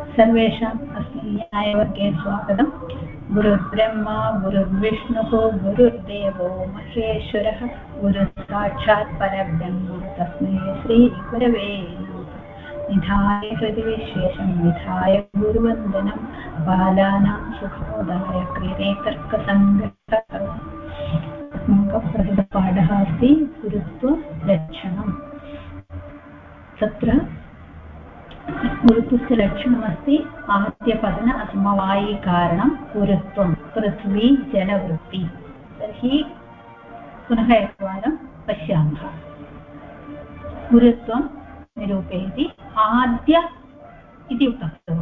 सर्वेषाम् अस्मिन् न्यायवर्गे स्वागतं। गुरुर्ब्रह्मा गुरुर्विष्णुः गुरुर्देवो महेश्वरः गुरुसाक्षात् परब्रह्म तस्मै श्रीगुरवे नमः। निधाय हृदिविशेषं विधाय गुरुवन्दनं बालानां सुखोदाय क्रियते तर्कसङ्गतः। प्रथमपाठः अस्ति गुरुत्वलक्षणम्। तत्र गुरुत्वस्य लक्षणमस्ति आद्यपतन असमवायिकारणं गुरुत्वं पृथ्वी जलवृत्ति। तर्हि पुनः एकवारं पश्यामः। गुरुत्वं निरूपयति आद्य इति उक्तं।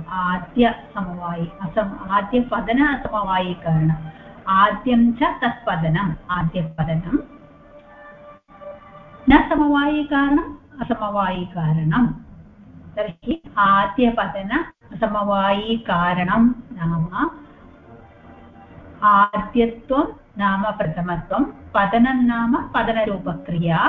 आद्यपतन असमवायिकारणम् आद्यं च तत्पतनम् आद्यपतनं न समवायिकारणम् असमवायिकारणम्। तर्हि आद्यपतन असमवायिकारणं नाम आद्यत्वं नाम प्रथमत्वं पतनं नाम पतनरूपक्रिया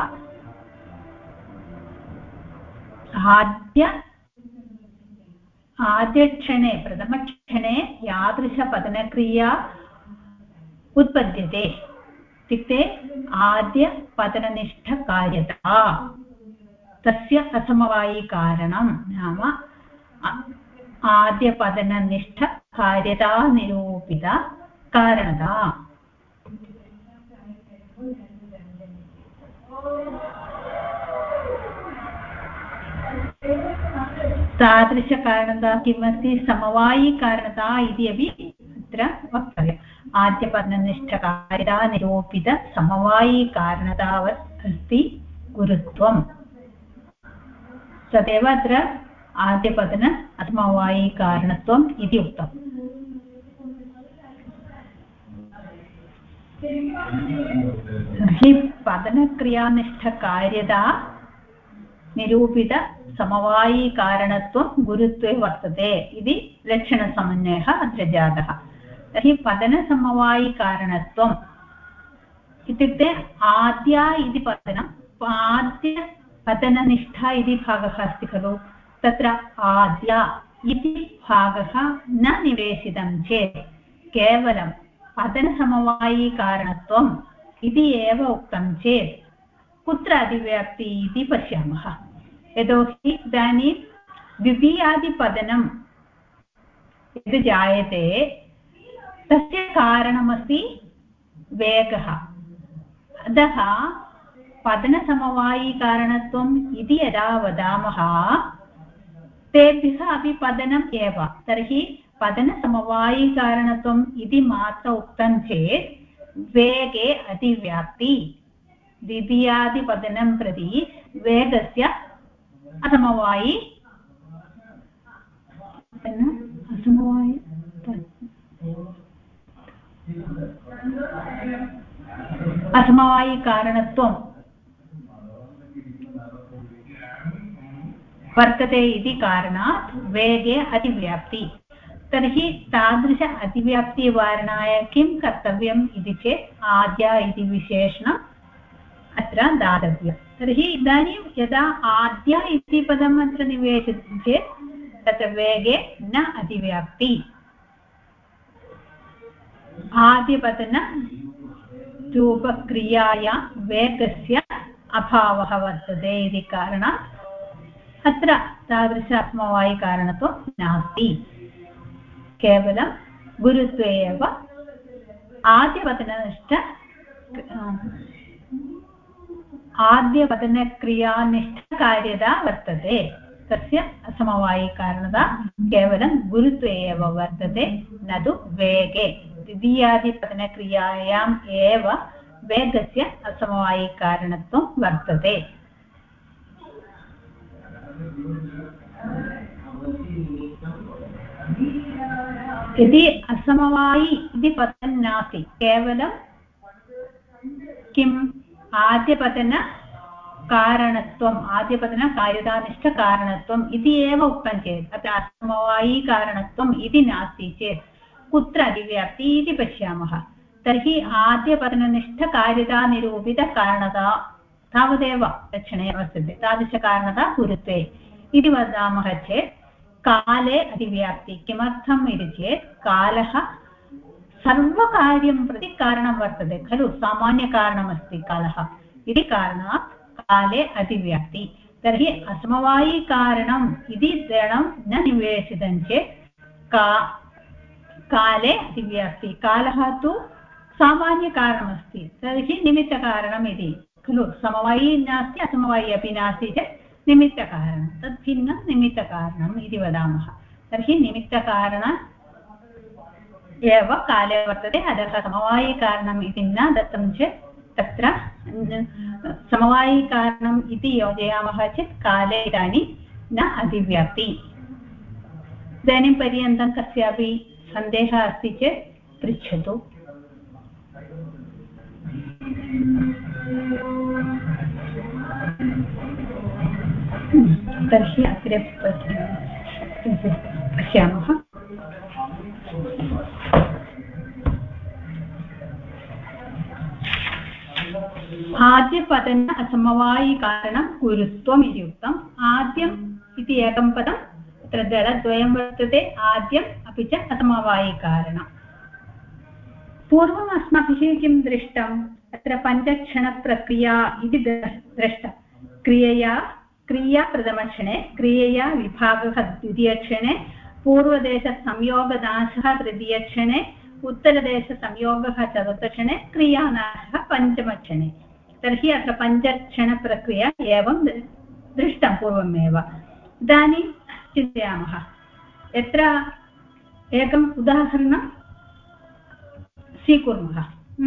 आद्यक्षणे प्रथमक्षणे यादृशपतनक्रिया उत्पद्यते इत्युक्ते आद्यपतननिष्ठकार्यता तस्य असमवायिकारणं नाम आद्यपतननिष्ठकार्यता निरूपिता कारणता। तादृशकारणता किमस्ति समवायिकारणता इति अपि अत्र वक्तव्यम्। आद्यपतननिष्ठकार्यता निरूपित समवायिकारणतावत् अस्ति गुरुत्वम्। तदेव अत्र आद्यपतन असमवायिकारणत्वम् इति उक्तम्। तर्हि पतनक्रियानिष्ठकार्यता निरूपित समवायिकारणत्वं गुरुत्वे वर्तते इति लक्षणसमन्वयः अत्र जातः। तर्हि पतनसमवायिकारणत्वम् इत्युक्ते आद्या इति पतनम् आद्यपतननिष्ठा इति भागः अस्ति खलु। तत्र आद्या इति भागः न निवेशितं चेत् केवलं पतनसमवायिकारणत्वम् इति एव उक्तं चेत् कुत्र अधिव्याप्ति इति पश्यामः। यतोहि इदानीं द्वितीयादिपतनं यद् जायते तस्य कारणमस्ति वेगः। अतः पतनसमवायिकारणत्वम् इति यदा वदामः तेभ्यः अपि पतनम् एव। तर्हि पतनसमवायिकारणत्वम् इति मात्र उक्तं चेत् वेगे अतिव्याप्ति द्वितीयादिपतनं प्रति वेगस्य असमवायिकारणत्वं वर्तते इति कारणात् वेगे अतिव्याप्ति। तर्हि तादृश अतिव्याप्तिवारणाय किं कर्तव्यम् इति चेत् आद्या इति विशेषणम् अत्र दातव्यम्। तर्हि इदानीं यदा आद्या इति पदम् अत्र निवेशितं चेत् तत्र वेगे न अतिव्याप्ति। आद्यपतनरूपक्रियायां वेगस्य अभावः वर्तते इति कारणात् अत्र तादृश असमवायिकारणत्वं नास्ति। केवलं गुरुत्वे एव आद्यपतनक्रियानिष्ठकार्यता वर्तते। तस्य असमवायिकारणता केवलं गुरुत्वे एव वर्तते, न तु वेगे। द्वितीयादिपतनक्रियायाम् एव वेगस्य असमवायिकारणत्वं वर्तते। यदि असमवायि इति पदं नास्ति, केवलं किम् आद्यपतनकारणत्वम् आद्यपतनकार्यतानिष्ठकारणत्वम् इति एव उक्तं चेत् अत्र असमवायिकारणत्वम् इति नास्ति चेत् कुत्र अधिव्याप्ति इति पश्यामः। तर्हि आद्यपतननिष्ठकार्यतानिरूपितकारणता तावदेव लक्षणे वर्तते। तादृशकारणता गुरुत्वे इति वदामः चेत् काले अतिव्याप्ति किमर्थम् इति चेत् कालः सर्वकार्यं प्रति कारणं वर्तते खलु सामान्यकारणमस्ति कालः इति कारणात् काले अतिव्याप्ति तर्हि असमवायिकारणम् इति दृढं न निवेशितं चेत् काले अतिव्याप्ति कालः तु सामान्यकारणमस्ति तर्हि निमित्तकारणम् इति खलु समवायी नास्ति असमवायी अपि नास्ति चेत् निमित्तकारणं तद् भिन्नं निमित्तकारणम् इति वदामः तर्हि निमित्तकारण एव काले वर्तते अतः समवायिकारणम् इति न दत्तं चेत् तत्र समवायिकारणम् इति योजयामः चेत् काले इदानीं न अतिव्याप्ति इदानीं पर्यन्तं कस्यापि सन्देहः अस्ति चेत् पृच्छतु तर्हि अग्रे पश्यामः आद्यपदन असमवायिकारणं गुरुत्वम् इति उक्तम् आद्यम् इति एकं पदं तत्र दलद्वयं वर्तते आद्यम् अपि च असमवायिकारणं पूर्वम् अस्माभिः किं दृष्टम् अत्र पञ्चक्षणप्रक्रिया इति दृष्टा क्रिया प्रथमक्षणे क्रियया विभागः द्वितीयक्षणे पूर्वदेशसंयोगनाशः तृतीयक्षणे उत्तरदेशसंयोगः चतुर्थक्षणे क्रियानाशः पञ्चमक्षणे तर्हि अत्र पञ्चक्षणप्रक्रिया एवं दृष्टं पूर्वमेव इदानीं चिन्तयामः यत्र एकम् उदाहरणं स्वीकुर्मः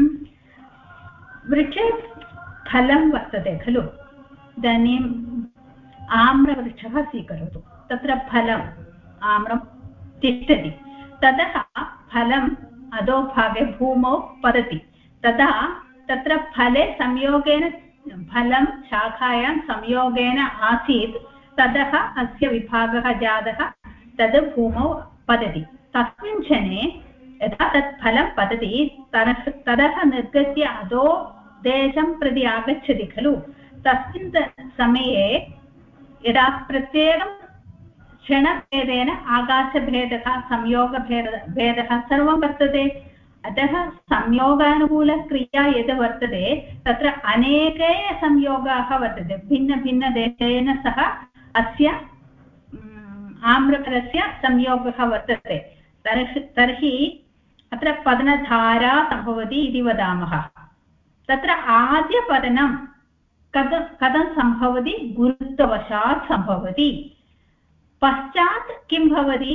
वृक्षे फलं वर्तते खलु इदानीम् आम्रवृक्षः स्वीकरोतु तत्र फलम् आम्रं तिष्ठति ततः फलम् अधोभागे भूमौ पतति तदा तत्र फले संयोगेन फलं शाखायां संयोगेन आसीत् ततः अस्य विभागः जातः तद् भूमौ पतति तस्मिन् क्षणे यदा तत् फलं पतति ततः निर्गत्य अधो देशं प्रति आगच्छति खलु तस्मिन् समये यदा प्रत्येकं क्षणभेदेन आकाशभेदः संयोगभेदः सर्वं वर्तते अतः संयोगानुकूलक्रिया यद् वर्तते तत्र अनेके संयोगाः वर्तते भिन्नभिन्नदेशेन सह अस्य आम्रफलस्य संयोगः वर्तते तर्हि अत्र पतनधारा सम्भवति इति वदामः तत्र आद्यपतनं कथं सम्भवति गुरुत्ववशात् सम्भवति पश्चात् किं भवति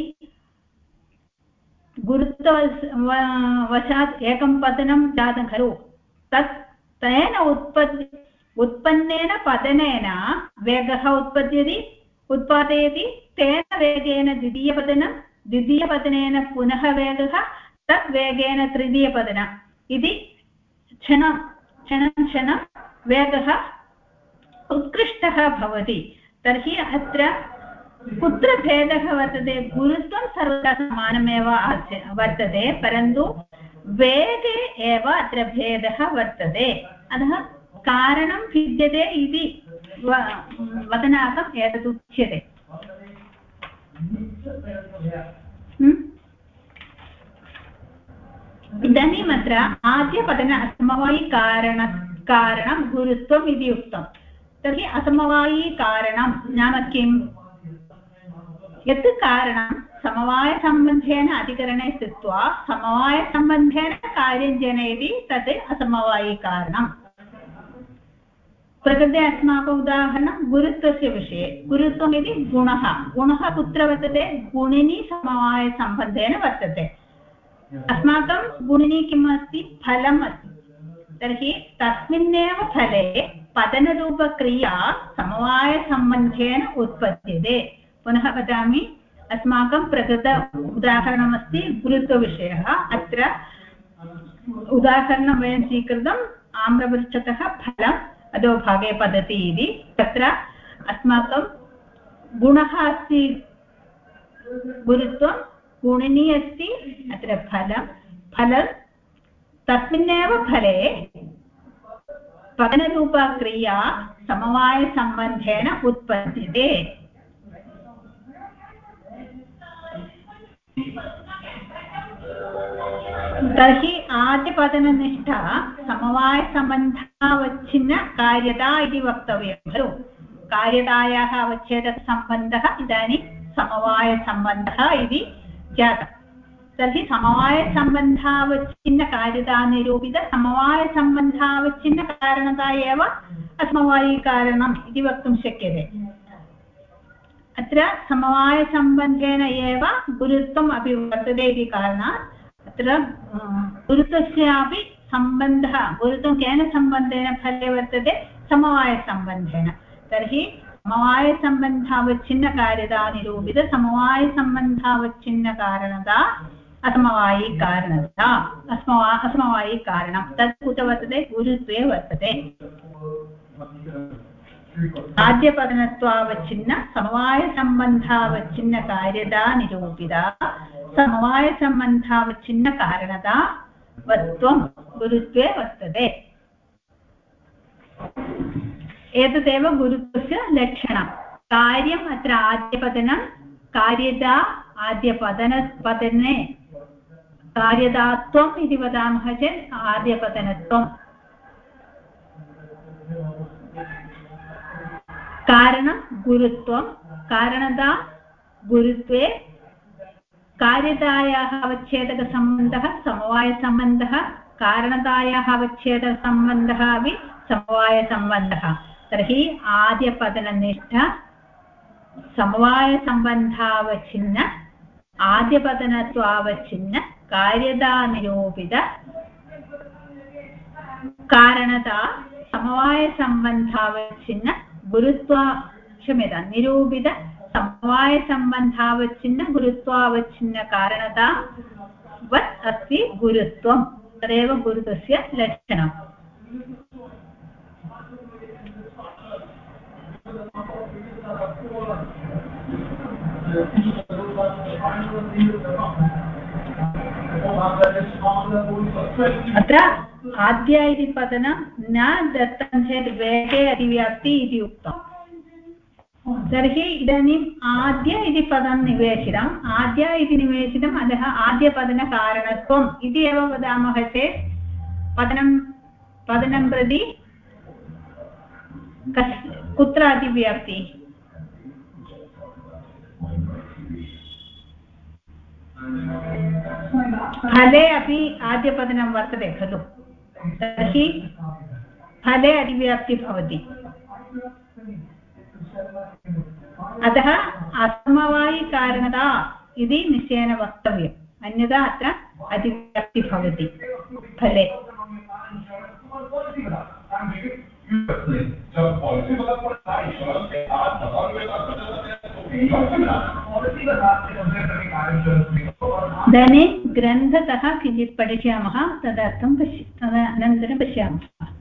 गुरुत्ववशात् एकं पतनं जातं खलु तेन उत्पन्नेन पतनेन वेगः उत्पादयति तेन वेगेन द्वितीयपतनेन पुनः वेगः तत् वेगेन तृतीयपतनम् इति क्षणं वेगः उत्कृष्टः भवति तर्हि अत्र कुत्र भेदः वर्तते गुरुत्वं सर्वदा समानमेव वर्तते परन्तु वेगे एव अत्र भेदः वर्तते अतः कारणं भिद्यते इति वदनार्थम् एतत् उच्यते इदानीम् अत्र आद्यपतन असमवायिकारणं गुरुत्वम् इति उक्तं तर्हि असमवायिकारणं नाम किम् यत् कारणं समवायसम्बन्धेन अधिकरणे स्थित्वा समवायसम्बन्धेन कार्यं जनयति तत् असमवायिकारणम् प्रकृते अस्माकम् उदाहरणं गुरुत्वस्य विषये गुरुत्वम् इति गुणः कुत्र वर्तते गुणिनि समवायसम्बन्धेन वर्तते अस्माकं गुणिनि किम् अस्ति फलम् अस्ति तर्हि तस्मिन्नेव फले पतनरूपक्रिया समवायसम्बन्धेन उत्पद्यते पुनः वदामि अस्माकं प्रकृत उदाहरणमस्ति गुरुत्वविषयः अत्र उदाहरणं वयं स्वीकृतम् आम्रवृक्षतः फलम् अधोभागे पतति इति तत्र अस्माकं गुणः अस्ति गुरुत्वं गुणिनी अस्ति अत्र फलं तस्मिन्नेव फले पतनरूपक्रिया समवायसम्बन्धेन उत्पद्यते तर्हि आद्यपदननिष्ठा समवायसम्बन्धावच्छिन्नकार्यता इति वक्तव्यं खलु। कार्यतायाः अवच्छेदकसम्बन्धः इदानीं समवायसम्बन्धः इति जातः। तर्हि समवायसम्बन्धावच्छिन्नकार्यतानिरूपितसमवायसम्बन्धावच्छिन्नकारणता एव असमवायिकारणम् इति वक्तुं शक्यते। अत्र समवायसम्बन्धेन एव गुरुत्वम् अपि वर्तते इति कारणात् अत्र गुरुत्वस्यापि सम्बन्धः, गुरुत्वं केन सम्बन्धेन फले वर्तते? समवायसम्बन्धेन। तर्हि समवायसम्बन्धावच्छिन्नकार्यता निरूपितसमवायसम्बन्धावच्छिन्नकारणता असमवायिकारणता असमवायिकारणं तत् कुत्र वर्तते? गुरुत्वे वर्तते। आद्यपदनत्वावच्छिन्न समवायसम्बन्धावच्छिन्नकार्यता निरूपिता समवायसम्बन्धावच्छिन्नकारणता वत्वं गुरुत्वे वर्तते। एतदेव गुरुत्वस्य लक्षणं। कार्यम् अत्र आद्यपदनं, कार्यता आद्यपदने कार्यदात्वम् इति वदामः चेत् आद्यपदनत्वम्। कारणं गुरुत्वं, कारणता गुरुत्वे, कार्यतायाः अवच्छेदकसम्बन्धः समवायसम्बन्धः, कारणतायाः अवच्छेदकसम्बन्धः अपि समवायसम्बन्धः। तर्हि आद्यपदननिष्ठ समवायसम्बन्धावच्छिन्न आद्यपदनत्वावच्छिन्न कार्यतानिरूपित कारणता समवायसम्बन्धावच्छिन्न निरूपित समवायसम्बन्धावच्छिन्न गुरुत्वावच्छिन्न कारणता वत् अस्ति गुरुत्वं। तदेव गुरुत्वस्य लक्षणम्। अत्र आद्य इति पदनं न दत्तं चेत् वेगे अतिव्याप्ति इति उक्तम्। तर्हि इदानीम् आद्य इति पदं निवेशितम्, आद्य इति निवेशितम्, अतः आद्यपदनकारणत्वम् इति एव वदामः चेत् पदनं प्रति कुत्र अतिव्याप्ति? फले अपि आद्यपदनं वर्तते खलु। तर्हि फले अतिव्याप्ति भवति। अतः असमवायिकारणता इति निश्चयेन वक्तव्यम्, अन्यथा अत्र अतिव्याप्ति भवति फले। इदानीं ग्रन्थतः किञ्चित् पठिष्यामः, तदनन्तरं पश्यामः।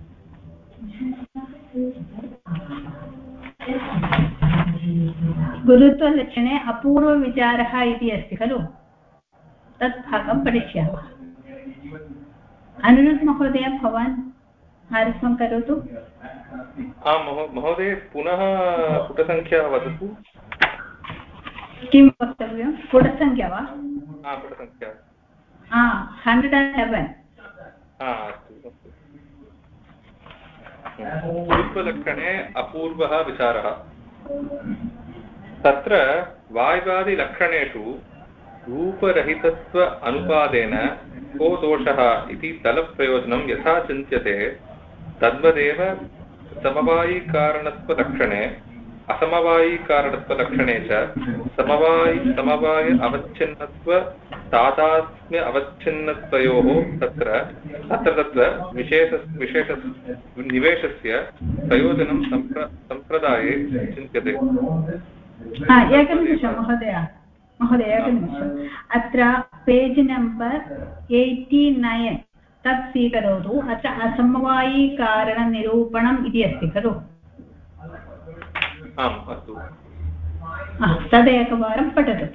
गुरुत्वलक्षणे अपूर्वविचारः इति अस्ति खलु, तत् भागं पठिष्यामः। अनिरुद्ध महोदय, भवान् आरम्भं करोतु। आं महोदय, पुनः पुटसङ्ख्या वदतु। किं वक्तव्यं? पुटसङ्ख्या वा? पुटसङ्ख्या 111। अस्तु अस्तु। गुरुत्वलक्षणे अपूर्वः विचारः। तत्र वाय्वादिलक्षणेषु रूपरहितत्व अनुपादेन को दोषः इति तलप्रयोजनं यथा चिन्त्यते तद्वदेव समवायिकारणत्वलक्षणे असमवायिकारणत्वलक्षणे च समवाय अवच्छिन्नत्व तादात्म्य अवच्छिन्नत्वयोः तत्र निवेशस्य प्रयोजनं सम्प्रदाये चिन्त्यते। एकनिमिषं महोदय, एकनिमिषम्। अत्र पेज् नम्बर् 89 तत् स्वीकरोतु। अत्र असमवायिकारणनिरूपणम् इति अस्ति खलु। आम् अस्तु, तदेकवारं पठतु।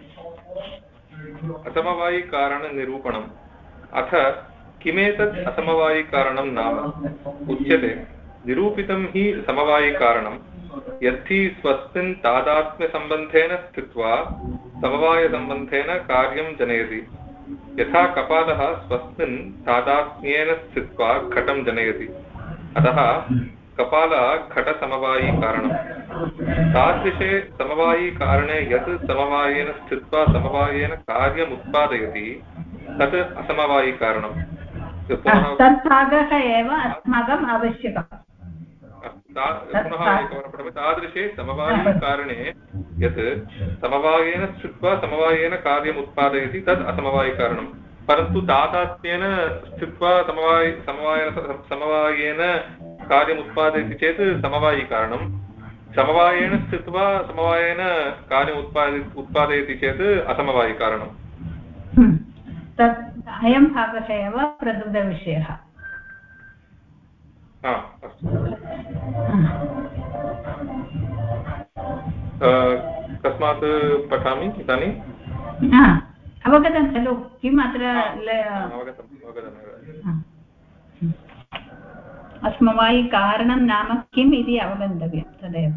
असमवायिकारणनिरूपणम्। अथ किमेतत् असमवायिकारणं नाम? उच्यते निरूपितं हि समवायिकारणं यद्धि स्वस्मिन् तादात्म्यसम्बन्धेन स्थित्वा समवायसम्बन्धेन कार्यं जनयति। यथा कपालः स्वस्मिन् तादात्म्येन स्थित्वा घटं जनयति, अतः कपालः घटसमवायिकारणम्। तादृशे समवायिकारणे यत् समवायेन स्थित्वा समवायेन कार्यम् उत्पादयति तत् असमवायिकारणम्। तत् भागः एव अस्माकम् आवश्यकम्। पुनः एकवारं पठामि। तादृशे समवायिकारणे यत् समवायेन स्थित्वा समवायेन कार्यम् उत्पादयति तद् असमवायिकारणम्। परन्तु तादात्म्येन स्थित्वा समवायेन कार्यम् उत्पादयति चेत् समवायिकारणम्। समवायेन स्थित्वा समवायेन कार्यम् उत्पादयति चेत् असमवायिकारणम्। तत् अयं भागः एव प्रकृतविषयः। अस्तु, कस्मात् पठामि इदानीम्? अवगतं खलु किम् अत्र अस्मवायिकारणं नाम किम् इति अवगन्तव्यं तदेव।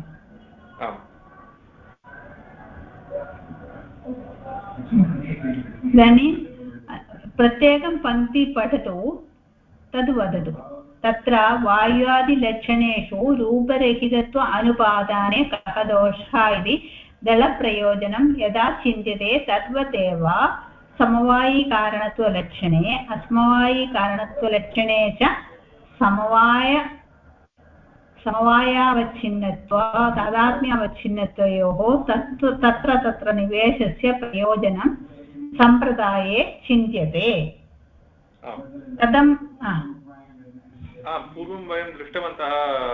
इदानीं प्रत्येकं पङ्क्ति पठतु, तद् वदतु। तत्र वायुवादिलक्षणेषु रूपरहितत्व अनुपादाने कः दोषः इति दलप्रयोजनं यदा चिन्त्यते तद्वदेव समवायिकारणत्वलक्षणे अस्मवायिकारणत्वलक्षणे च समवायावच्छिन्नत्व तादात्म्यावच्छिन्नत्वयोः तत्र निवेशस्य प्रयोजनं सम्प्रदाये चिन्त्यते। कथं? पूर्वं वयं दृष्टवन्तः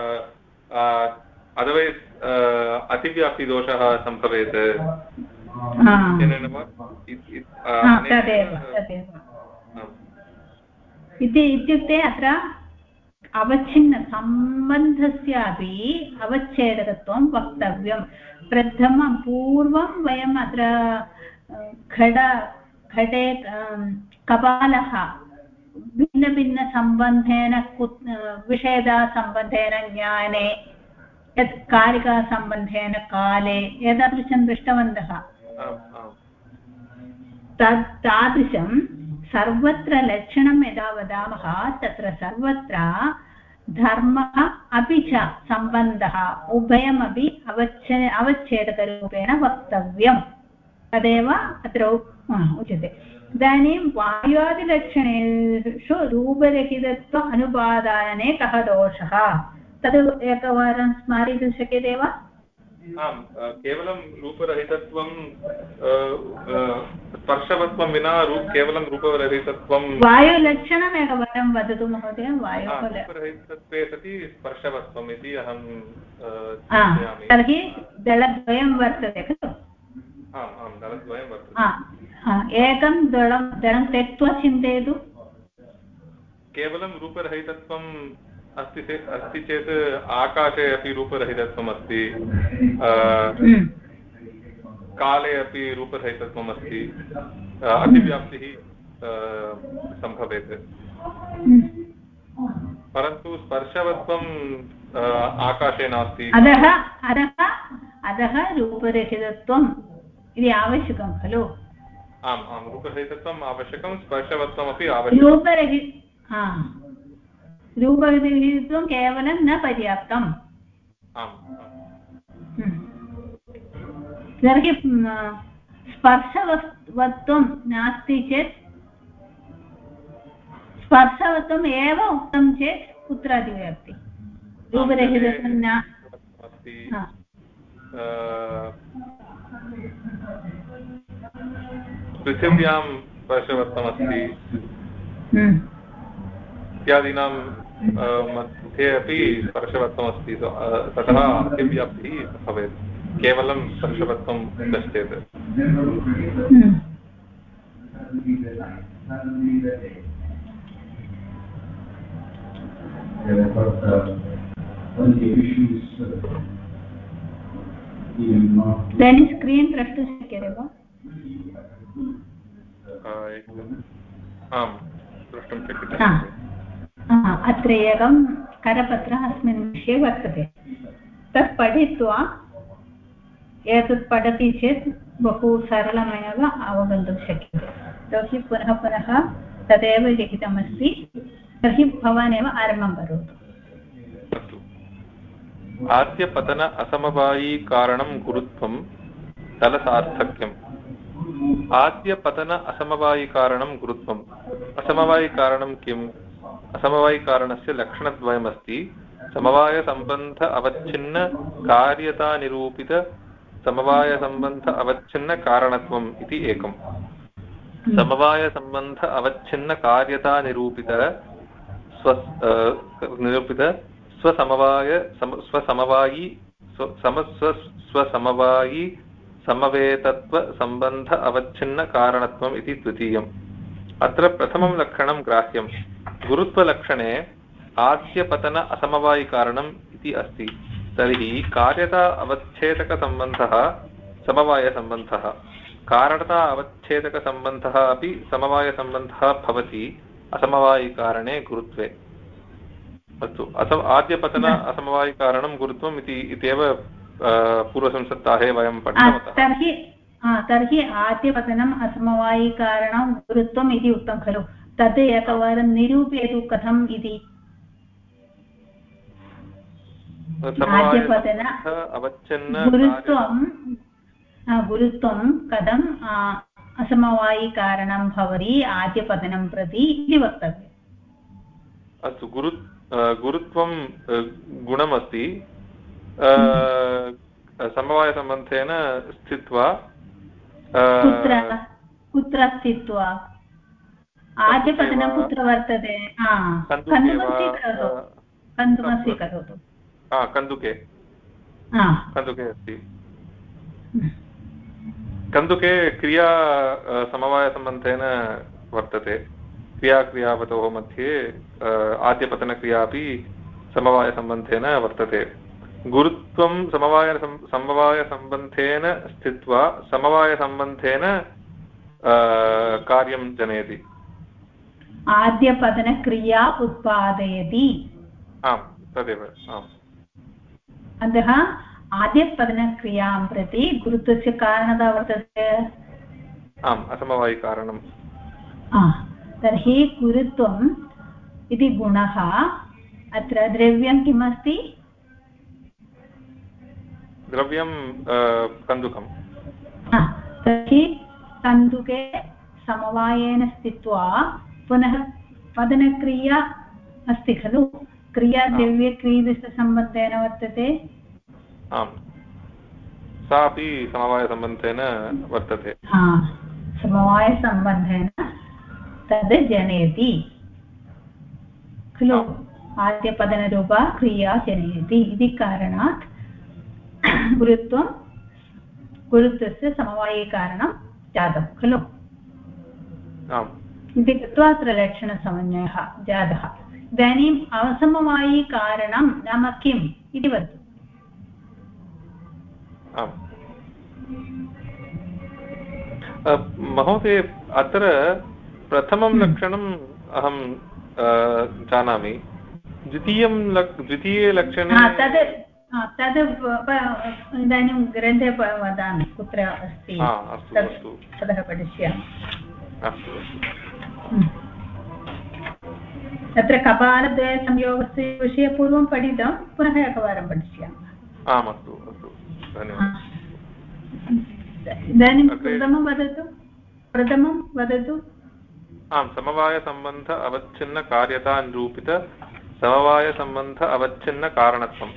अदवै अतिव्याप्तिदोषः सम्भवेत् तदेव इत्युक्ते अत्र अवच्छिन्नसम्बन्धस्यापि अवच्छेदकत्वं वक्तव्यं। प्रथमं पूर्वं वयम् अत्र घटे कपालः भिन्नभिन्नसम्बन्धेन विषयदासम्बन्धेन ज्ञाने यत् कारिकासम्बन्धेन काले एतादृशं दृष्टवन्तः। तादृशं सर्वत्र लक्षणं यदा वदामः तत्र सर्वत्र धर्मः अपि च सम्बन्धः उभयमपि अवच्छेदकरूपेण वक्तव्यं। तदेव अत्र उच्यते। इदानीं वायुवादिलक्षणेषु रूपरहितत्व अनुपादाने कः दोषः तद् एकवारं स्मारयितुं शक्यते वा? आम्, केवलं रूपरहितत्वं स्पर्शवत्वं विना केवलं रूपरहितत्वं वायुलक्षणम् एकवारं वदतु महोदय। रूपरहितत्वे सति स्पर्शवत्वम् इति अहं चिन्तयामि। तर्हि दलद्वयं वर्तते खलु? आम् आम्, दलद्वयं वर्तते। एकं दलं त्यक्त्वा चिन्तयतु। केवलं रूपरहितत्वं अस्ति चेत् आकाशे अपि रूपरहितत्वम् अस्ति, काले अपि रूपरहितत्वम् अस्ति, अतिव्याप्तिः सम्भवेत्। परन्तु स्पर्शवत्वम् आकाशे नास्ति। अतः रूपरहितत्वम् इति आवश्यकं खलु? आम् आम्, रूपरहितत्वम् आवश्यकं, स्पर्शवत्वमपि आवश्यकं। रूपरहितत्वं केवलं न पर्याप्तम्। तर्हि स्पर्शवत्वं नास्ति चेत् स्पर्शवत्वम् एव उक्तं चेत् कुत्र अतिव्याप्ति? रूपरहितत्वं न पृथिव्यां स्पर्शवत्वमस्ति इत्यादीनां मध्ये अपि स्पर्शवत्वमस्ति, ततः अतिव्याप्तिः भवेत् केवलं स्पर्शवत्वं दृश्यते। इदानीं स्क्रीन् द्रष्टुं शक्यते वा? आम्, द्रष्टुं शक्यते। अत्र एकं करपत्रम् अस्मिन् विषये वर्तते। तत् पठित्वा एतत् पठति चेत् बहु सरलमेव अवगन्तुं शक्यते। यतोहि पुनः पुनः तदेव लिखितमस्ति। तर्हि भवान् एव आरम्भं करोतु। अस्तु। आद्यपतन असमवायीकारणं गुरुत्वं तलसार्थक्यम्। आद्यपतन असमवायिकारणं गुरुत्वम्। असमवायिकारणं किम्? असमवायिकारणस्य लक्षणद्वयमस्ति। समवायसम्बन्ध अवच्छिन्न कार्यतानिरूपित समवायसम्बन्ध अवच्छिन्न कारणत्वम् इति एकम्। समवायसम्बन्ध अवच्छिन्न कार्यतानिरूपित स्वसमवायी स्वसमवायी समवेतत्व संबंध अवच्छिन्न कारणत्वम् इति द्वितीयम्। अत्र प्रथमं लक्षणं ग्राह्यं। गुरुत्वलक्षणे आद्यपतन असमवायिकारणम् इति अस्ति। तर्हि कार्यता अवच्छेदकसम्बन्धः समवायसम्बन्धः, कारणता अवच्छेदकसम्बन्धः अपि समवायसम्बन्धः भवति असमवायिकारणे गुरुत्वे। अस्तु। आद्यपतन असमवायिकारणं गुरुत्वम् इत्येव पूर्वसंसप्ताहे वयं पठितवन्तः। तर्हि आद्यपतनम् असमवायिकारणं गुरुत्वम् इति उक्तं खलु, तद् एकवारं निरूपयतु कथम् इति। आद्यपतन गुरुत्वं कथम् असमवायिकारणं भवति आद्यपतनं प्रति इति वक्तव्यम्। अस्तु। गुरुत्वं गुणमस्ति। समवायसम्बन्धेन स्थित्वा कुत्र स्थित्वा आद्यपतनं कुत्र वर्तते? कन्दुकं स्वीकरोतु। कन्दुके अस्ति। कन्दुके क्रिया समवायसम्बन्धेन वर्तते। क्रियावतोः मध्ये आद्यपतनक्रिया अपि समवायसम्बन्धेन वर्तते। गुरुत्वं समवायसम्बन्धेन स्थित्वा समवायसम्बन्धेन कार्यं जनयति। आद्यपतनक्रिया उत्पादयति। आम्, तदेव। आम्। अतः आद्यपतनक्रियां प्रति गुरुत्वस्य कारणता वर्तते। आम्, असमवायिकारणं। तर्हि गुरुत्वम् इति गुणः। अत्र द्रव्यं किम् अस्ति? द्रव्यं कन्दुकं। तर्हि कन्दुके समवायेन स्थित्वा पुनः पतनक्रिया अस्ति खलु, क्रिया द्रव्यक्रीडसम्बन्धेन वर्तते। आम्, सा अपि समवायसम्बन्धेन वर्तते। समवायसम्बन्धेन तद् जनयति खलु, आद्यपतनरूपा क्रिया जनयति इति कारणात् गुरुत्वस्य समवायीकारणं जातं खलु। इति कृत्वा अत्र लक्षणसमन्वयः जातः। इदानीम् असमवायीकारणं नाम किम् इति वदतु। महोदय, अत्र प्रथमं लक्षणम् अहं जानामि। द्वितीये लक्षणे तद् इदानीं ग्रन्थे वदामि कुत्र अस्ति। ततः पठिष्यामि। तत्र कपालद्वयसंयोगस्य विषये पूर्वं पठितं, पुनः एकवारं पठिष्यामः। आम्, अस्तु अस्तु, धन्यवादः। इदानीं प्रथमं वदतु। आम्, समवायसम्बन्ध अवच्छिन्न कार्यता निरूपित समवायसम्बन्ध अवच्छिन्न कारणत्वम्।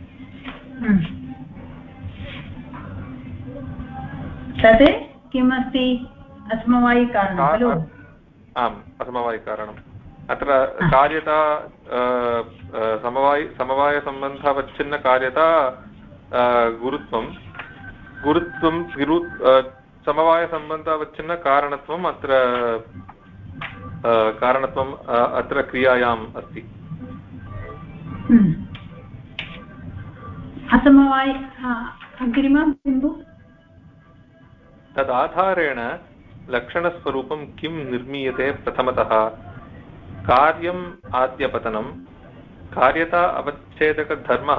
तद् किमस्ति? असमवायिकारणं खलु। आम्, असमवायिकारणम्। अत्र कार्यता समवायसम्बन्ध अवच्छिन्न कार्यता गुरुत्वं समवायसम्बन्ध अवच्छिन्न कारणत्वम् अत्र क्रियायाम् अस्ति। असमवाय अग्रिमं बिन्दु। तदाधारेण लक्षणस्वरूपं किं निर्मीयते? प्रथमतः कार्यम् आद्यपतनं, कार्यता अवच्छेदकधर्मः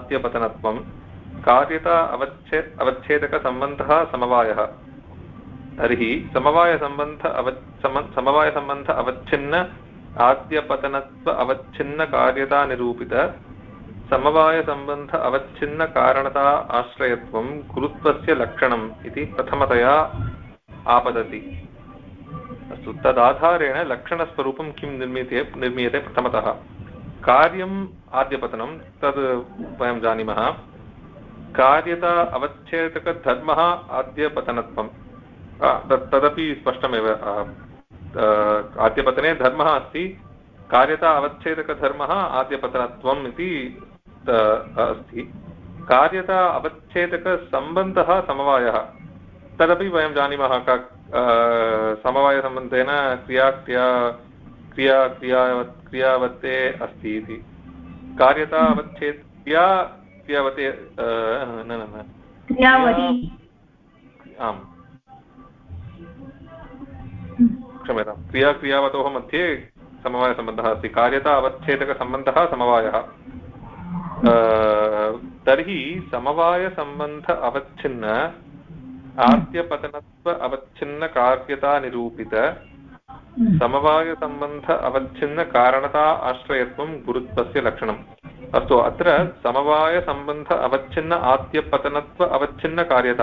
आद्यपतनत्वं, कार्यता अवच्छेदकसम्बन्धः समवायः। तर्हि समवायसम्बन्ध अवच्छिन्न आद्यपतनत्व अवच्छिन्न कार्यता निरूपित समवायसम्बन्ध अवच्छिन्न कारणता आश्रयत्वं गुरुत्वस्य लक्षणम् इति प्रथमतया आपतति। अस्तु, तदाधारेण लक्षणस्वरूपं किं निर्मीयते प्रथमतः। कार्यम् आद्यपतनं तद् वयं जानीमः। कार्यता अवच्छेदकधर्मः आद्यपतनत्वं तदपि स्पष्टमेव। आद्यपतने धर्मः अस्ति, कार्यता अवच्छेदकधर्मः आद्यपतनत्वम् इति अस्ति। कार्यता अवच्छेदकसम्बन्धः समवायः तदपि वयं जानीमः। समवायसम्बन्धेन क्रियावत्ते अस्ति इति। कार्यता अवच्छेद क्रियावते आम् क्षम्यतां, क्रियावतोः मध्ये समवायसम्बन्धः अस्ति। कार्यता अवच्छेदकसम्बन्धः समवायः। तर्हि समवायसम्बन्ध अवच्छिन्न आद्यपतनत्व अवच्छिन्न कार्यता निरूपित समवायसम्बन्ध अवच्छिन्न कारणता आश्रयत्वं गुरुत्वस्य लक्षणम्। अस्तु, अत्र समवायसम्बन्ध अवच्छिन्न आद्यपतनत्व अवच्छिन्न कार्यता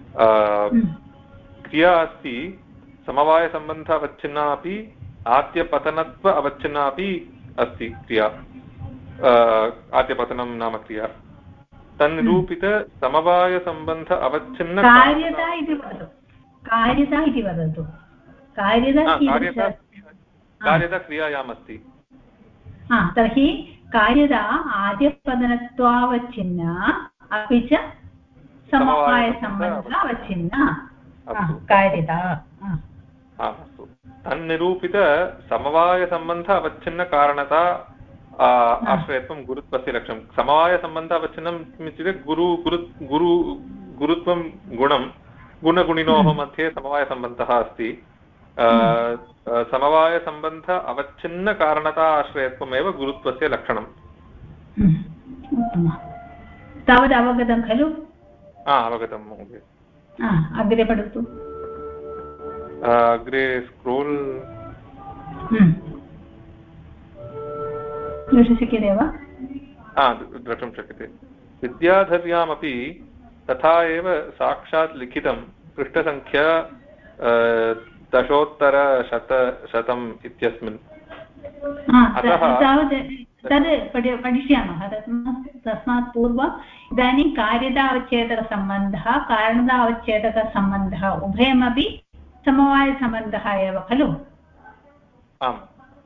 क्रिया अस्ति। समवायसम्बन्ध अवच्छिन्ना अपि आद्यपतनत्व अवच्छिन्ना अपि अस्ति क्रिया। आद्यपतनं नाम क्रिया तन्निरूपित समवायसम्बन्ध अवच्छिन्न कार्यता इति वदतु। कार्यता क्रियायाम् अस्ति। तर्हि कार्यता आद्यपतनत्वावच्छिन्ना अपि च समवायसम्बन्ध अवच्छिन्ना कार्यता। अस्तु, तन्निरूपित समवायसम्बन्ध अवच्छिन्न कारणता आश्रयत्वं गुरुत्वस्य लक्षणं। समवायसम्बन्ध अवच्छिन्नं किमित्युक्ते गुरुत्वं गुणगुणिनोः मध्ये समवायसम्बन्धः अस्ति। समवायसम्बन्ध अवच्छिन्न कारणता आश्रयत्वमेव गुरुत्वस्य लक्षणं। तावत् अवगतं खलु? अवगतं महोदय। अग्रे पठतु। अग्रे स्क्रोल् द्रष्टुं शक्यते वा? द्रष्टुं शक्यते। विद्याधर्यामपि तथा एव साक्षात् लिखितं पृष्ठसङ्ख्या 10,100 इत्यस्मिन्। तद् पठिष्यामः। तस्मात् पूर्वम् इदानीं कार्यतावच्छेदकसम्बन्धः कारणतावच्छेदकसम्बन्धः उभयमपि समवायसम्बन्धः एव खलु? आम्।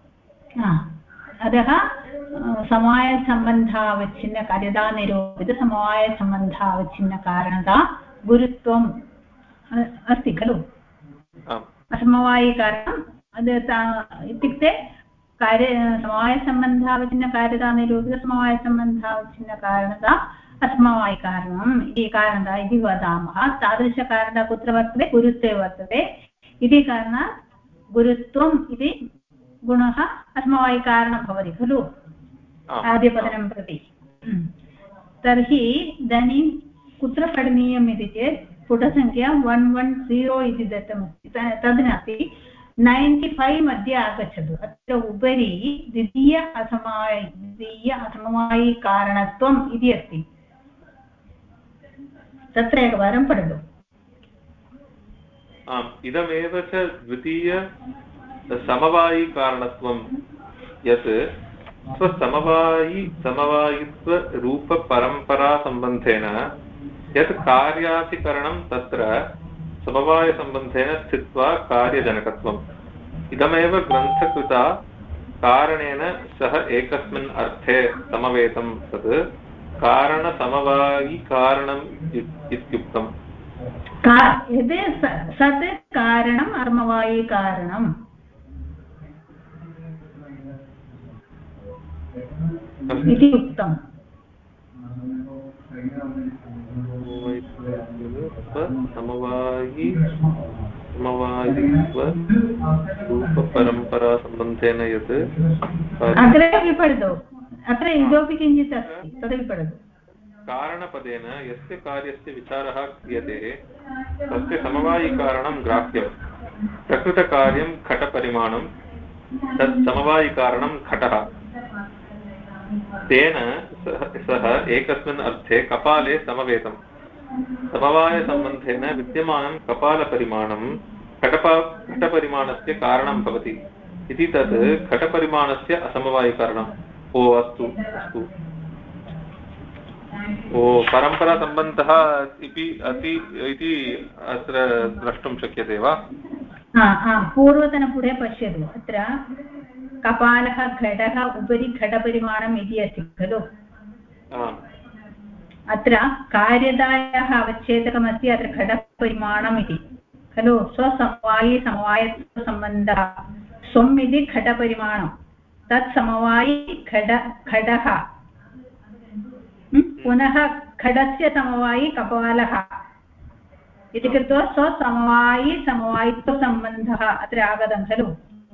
अतः समवायसम्बन्धावच्छिन्न कार्यता निरूपित समवायसम्बन्धावच्छिन्न कारणता गुरुत्वम् अस्ति खलु? असमवायिकारणम् इत्युक्ते समवायसम्बन्धावच्छिन्न कार्यता निरूपित समवायसम्बन्धावच्छिन्न कारणता असमवायिकारणम् इति कारणता इति वदामः। तादृशकारणता कुत्र वर्तते? गुरुत्वे वर्तते। इति कारणात् गुरुत्वम् इति गुणः असमवायिकारणं भवति खलु आद्यपदनं प्रति। तर्हि इदानीं कुत्र पठनीयम् इति चेत् पुटसङ्ख्या 110 इति दत्तमस्ति, तद् नास्ति 95 मध्ये आगच्छतु। अत्र उपरि द्वितीय असमवायिकारणत्वम् इति अस्ति, तत्र एकवारं पठतु। इदमेव च द्वितीय समवायिकारणत्वं यत् समवायित्वरूपपरम्परासम्बन्धेन यत् कार्याधिकरणं तत्र समवायसम्बन्धेन स्थित्वा कार्यजनकत्वम्। इदमेव ग्रन्थकृता कारणेन सह एकस्मिन् अर्थे समवेतं तत् कारणसमवायिकारणम् इत्युक्तम्। सत् कारणम् असमवायिकारणम् इति उक्तम्। समवायित्वरूपपरम्परासम्बन्धेन यत् अग्रे अपि पठतु, अत्र इतोपि किञ्चित् अस्ति, तदपि पठतु। कारणपदेन यस्य कार्यस्य विचारः क्रियते तस्य समवायिकारणं ग्राह्यं प्रकृतकार्यं घटपरिमाणं तत् समवायिकारणं घटः तेन सह एकस्मिन् अर्थे कपाले समवेतम् समवायसम्बन्धेन विद्यमानं कपालपरिमाणं घटपरिमाणस्य कारणं भवति इति तत् घटपरिमाणस्य असमवायिकारणम् अस्तु अस्तु परम्परासम्बन्धः इति अत्र द्रष्टुं शक्यते वा? पूर्वतनपुटे पश्यतु, अत्र कपालः घटः उपरि घटपरिमाणम् इति अस्ति खलु। अत्र कार्यतायाः अवच्छेदकमस्ति, अत्र घटपरिमाणम् इति खलु। स्वसमवायी समवायसम्बन्धः स्वम् इति घटपरिमाणं, तत् समवायी घटः पुनः घटस्य समवायी कपालः इति कृत्वा स्वसमवायी समवायित्वसम्बन्धः अत्र आगतं खलु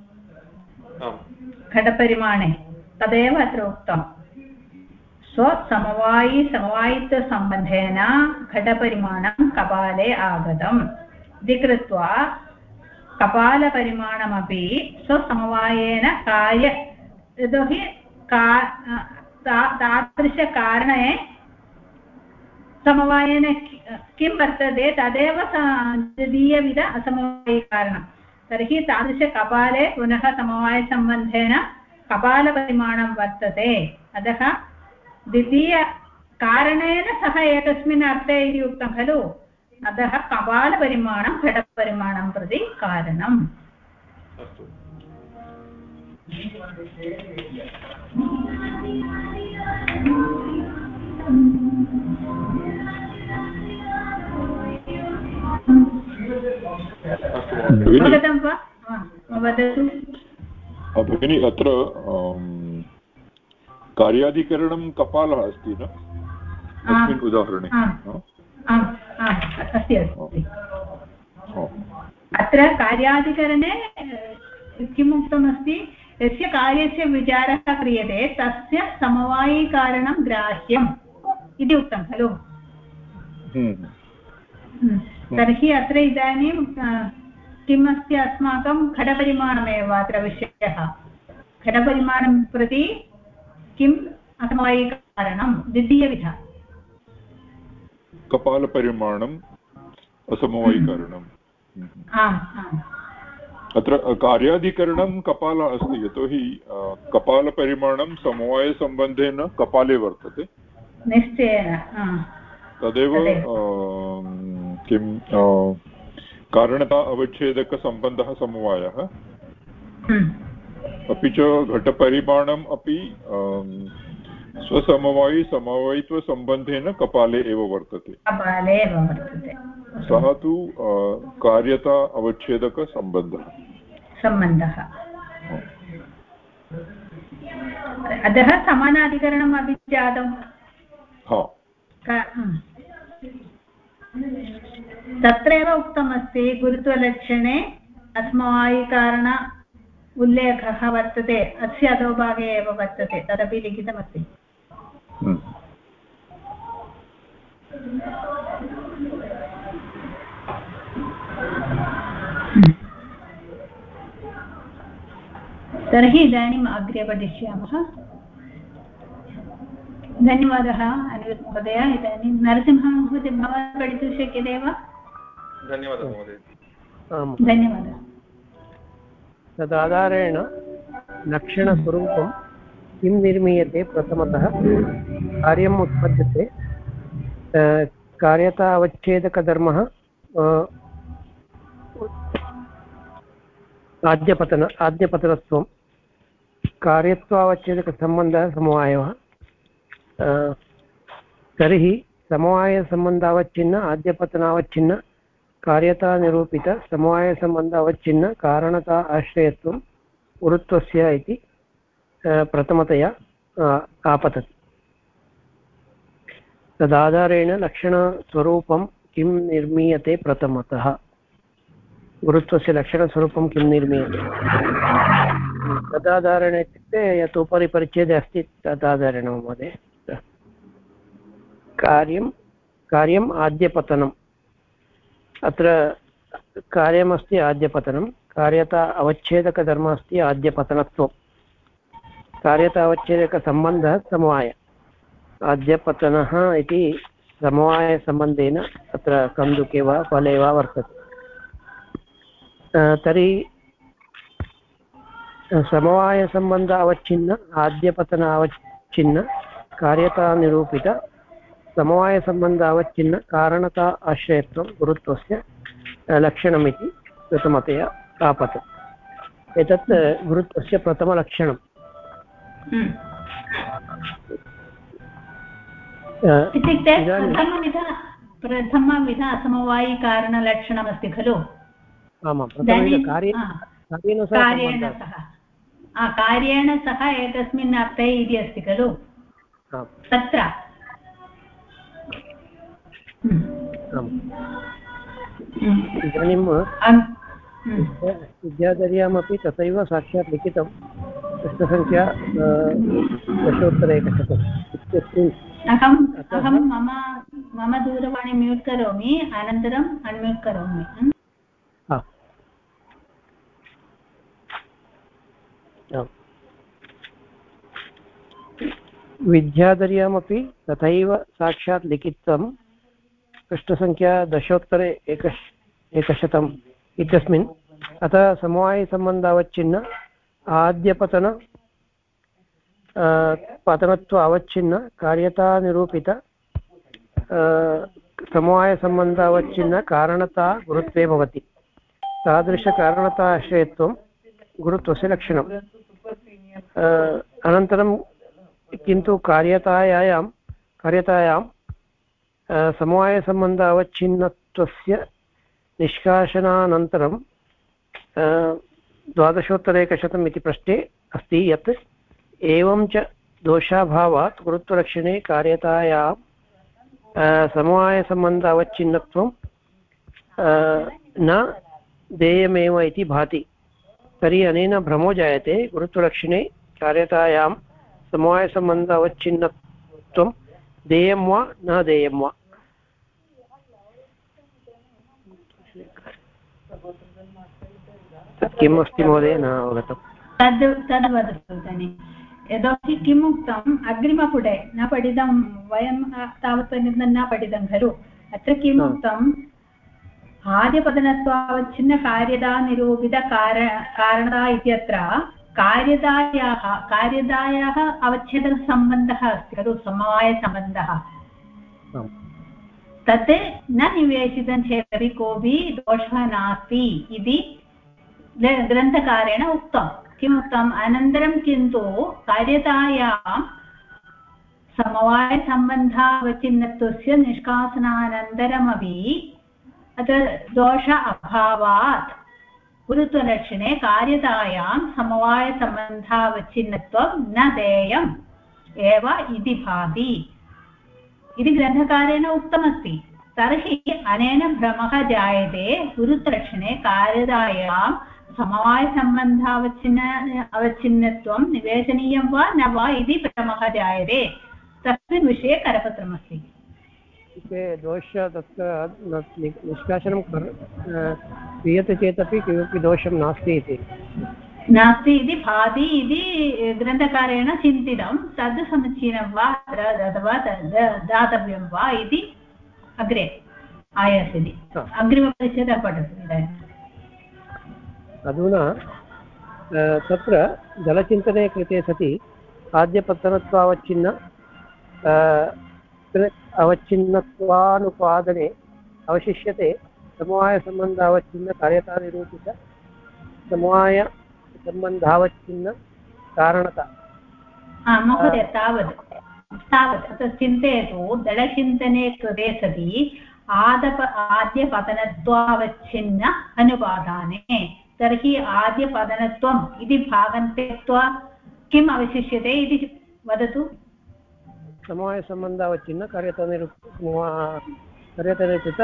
घटपरिमाणे। तदेव अत्र उक्तं, स्वसमवायी समवायित्वसम्बन्धेन घटपरिमाणं कपाले आगतम् इति कृत्वा कपालपरिमाणमपि स्वसमवायेन यतोहि तादृशकारणे समवायेन किं वर्तते तदेव द्वितीयविध असमवायिकारणं। तर्हि तादृशकपाले पुनः समवायसम्बन्धेन कपालपरिमाणं वर्तते, अतः द्वितीयकारणेन सह एकस्मिन् अर्थे इति उक्तं खलु, अतः कपालपरिमाणं घटपरिमाणं प्रति कारणम्। अवगतं वा? वदतु भगिनी। अत्र कार्याधिकरणं कपालः अस्ति न अस्मिन् उदाहरणे? अस्ति अस्ति। अत्र कार्याधिकरणे किम् उक्तमस्ति, यस्य कार्यस्य विचारः क्रियते तस्य समवायिकारणं ग्राह्यम् इति उक्तं खलु। तर्हि अत्र इदानीं किम् अस्ति, अस्माकं घटपरिमाणमेव अत्र विषयः। घटपरिमाणं प्रति किम् असमवायिकारणं द्वितीयविध कपालपरिमाणम् असमवायिकारणम्। अत्र कार्याधिकरणं कपालः अस्ति, यतोहि कपालपरिमाणं समवायसम्बन्धेन कपाले वर्तते। निश्चयेन तदेव किं कारणता अवच्छेदकसम्बन्धः समवायः। अपि च घटपरिमाणम् अपि स्वसमवायी समवायित्वसम्बन्धेन कपाले एव वर्तते। सः तु कार्यता अवच्छेदकसम्बन्धः। अतः समानाधिकरणम् अपि जातम्। तत्रैव उक्तमस्ति, गुरुत्वलक्षणे अस्मवायिकारण उल्लेखः वर्तते, अस्य अधोभागे एव वर्तते, तदपि लिखितमस्ति। तर्हि इदानीम् अग्रे पठिष्यामः। धन्यवादः अनिरुद्ध महोदय। इदानीं नरसिंहमहोदय, भवान् पठितुं शक्यते वा? धन्यवादः महोदय। धन्यवादः। तदाधारेण लक्षणस्वरूपं किं निर्मीयते? प्रथमतः कार्यम् उत्पद्यते, कार्यता अवच्छेदकधर्मः आद्यपतनत्वं, कार्यत्वावच्छेदकसम्बन्धः समवायः। तर्हि समवायसम्बन्धावच्छिन्न आद्यपतनावच्छिन्न कार्यता निरूपित समवायसम्बन्धावच्छिन्न कारणता आश्रयत्वं उरुत्वस्य इति प्रथमतया आपतति। तदाधारेण लक्षणस्वरूपं किं निर्मीयते? प्रथमतः गुरुत्वस्य लक्षणस्वरूपं किं निर्मीयते? तदाधारेण इत्युक्ते यत् उपरि परिच्छेदे अस्ति तदाधारेण महोदय। कार्यम् आद्यपतनम् अत्र कार्यमस्ति आद्यपतनं कार्यता अवच्छेदकधर्म अस्ति आद्यपतनत्वं कार्यता अवच्छेदकसम्बन्धः समवाय आद्यपतनः इति समवायसम्बन्धेन अत्र कन्दुके वा फले वा वर्तते तर्हि समवायसम्बन्ध अवच्छिन्न आद्यपतन अवच्छिन्न कार्यता निरूपित समवायसम्बन्ध अवच्छिन्न कारणता आश्रयत्वं गुरुत्वस्य लक्षणमिति प्रथमतया आपतत् एतत् गुरुत्वस्य प्रथमलक्षणम् इत्युक्ते प्रथमविध असमवायिकारणलक्षणमस्ति खलु आमां कार्येण सह एकस्मिन् अर्थे इति अस्ति खलु तत्र इदानीं विद्याधर्यामपि तथैव साक्षात् लिखितं प्रश्नसङ्ख्या 10:100 इत्यस्मिन् अहं मम दूरवाणी म्यूट् करोमि अनन्तरम् अन्म्यूट् करोमि विद्याधर्यामपि तथैव साक्षात् लिखितं पृष्ठसङ्ख्या 10:100 इत्यस्मिन् अतः समवायसम्बन्धावच्छिन्न आद्यपतन पतनत्व अवच्छिन्न कार्यतानिरूपित समवायसम्बन्धावच्छिन्न कारणता गुरुत्वे भवति तादृशकारणता आश्रयत्वं गुरुत्वस्य लक्षणम् अनन्तरं किन्तु कार्यतायां समवायसम्बन्ध अवच्छिन्नत्वस्य निष्कासनानन्तरं 12:100 इति पृष्ठे अस्ति यत् एवं च दोषाभावात् गुरुत्वलक्षणे कार्यतायां समवायसम्बन्ध अवच्छिन्नत्वं न देयमेव इति भाति तर्हि अनेन भ्रमो जायते गुरुत्वलक्षणे कार्यतायां समवायसम्बन्ध अवच्छिन्नत्वं देयं वा न देयं वा तत् किम् अस्ति महोदय न अवगतम् तद् वदतु इदानीं यतोहि किम् उक्तम् अग्रिमपुटे न पठितं वयं तावत्पर्यन्तं न पठितं खलु अत्र किम् उक्तम् आद्यपतनत्वावच्छिन्न कार्यता निरूपित कारणता इत्यत्र कार्यतायाः अवच्छेदसम्बन्धः अस्ति खलु समवायसम्बन्धः तत् न निवेशितं चेदपि कोऽपि दोषः नास्ति इति ग्रन्थकारेण उक्तं किमुक्तम् अनन्तरं किन्तु कार्यतायां समवायसम्बन्धावच्छिन्नत्वस्य निष्कासनानन्तरमपि अत्र दोष अभावात् गुरुत्वलक्षणे कार्यतायां समवायसम्बन्धावच्छिन्नत्वं न देयम् एव इति भाति इति ग्रन्थकारेण उक्तमस्ति तर्हि अनेन भ्रमः जायते गुरुत्वलक्षणे कार्यतायां समवायसम्बन्धावच्छिन्नत्वं निवेशनीयं वा न वा इति भ्रमः जायते तस्मिन् विषये करपत्रमस्ति दोष तत्र निष्कासनं क्रियते चेदपि किमपि दोषं नास्ति इति भाति इति ग्रन्थकारेण चिन्तितं तद् समीचीनं वा अथवा दातव्यं वा इति अग्रे आयास्यति अग्रिमपरिच्छेदः पठतु इदानीम् अधुना तत्र जलचिन्तने कृते सति आद्यपतनत्वावच्छिन्न अवच्छिन्नत्वानुपादने अवशिष्यते समवायसम्बन्धावच्छिन्न कार्यतानिरूपित समवायसम्बन्धावच्छिन्न कारणता महोदय तावत् चिन्तयतु दलचिन्तने कृते सति आद्यपतनत्वावच्छिन्न अनुपादाने तर्हि आद्यपतनत्वम् इति भागं त्यक्त्वा किम् अवशिष्यते इति वदतु समवायसम्बन्धावच्छिन्न कार्यतानिरूपित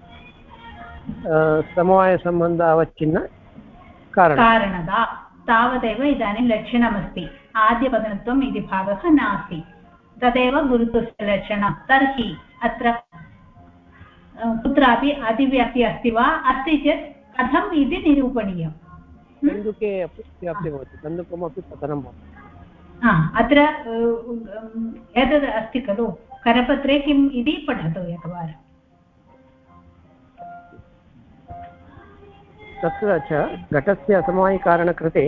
समवायसम्बन्धावच्छिन्न कारणता तावदेव इदानीं लक्षणमस्ति आद्यपतनत्वम् इति भागः नास्ति तदेव गुरुत्वस्य लक्षणं तर्हि अत्र कुत्रापि अतिव्याप्तिः अस्ति वा अस्ति चेत् कथम् इति निरूपणीयम् कन्दुके अपि व्याप्तिः भवति कन्दुकमपि पतनं भवति अत्र एतद् अस्ति खलु करपत्रे किम् इति पठतु एकवारम् तत्र च घटस्य असमवायिकारणकृते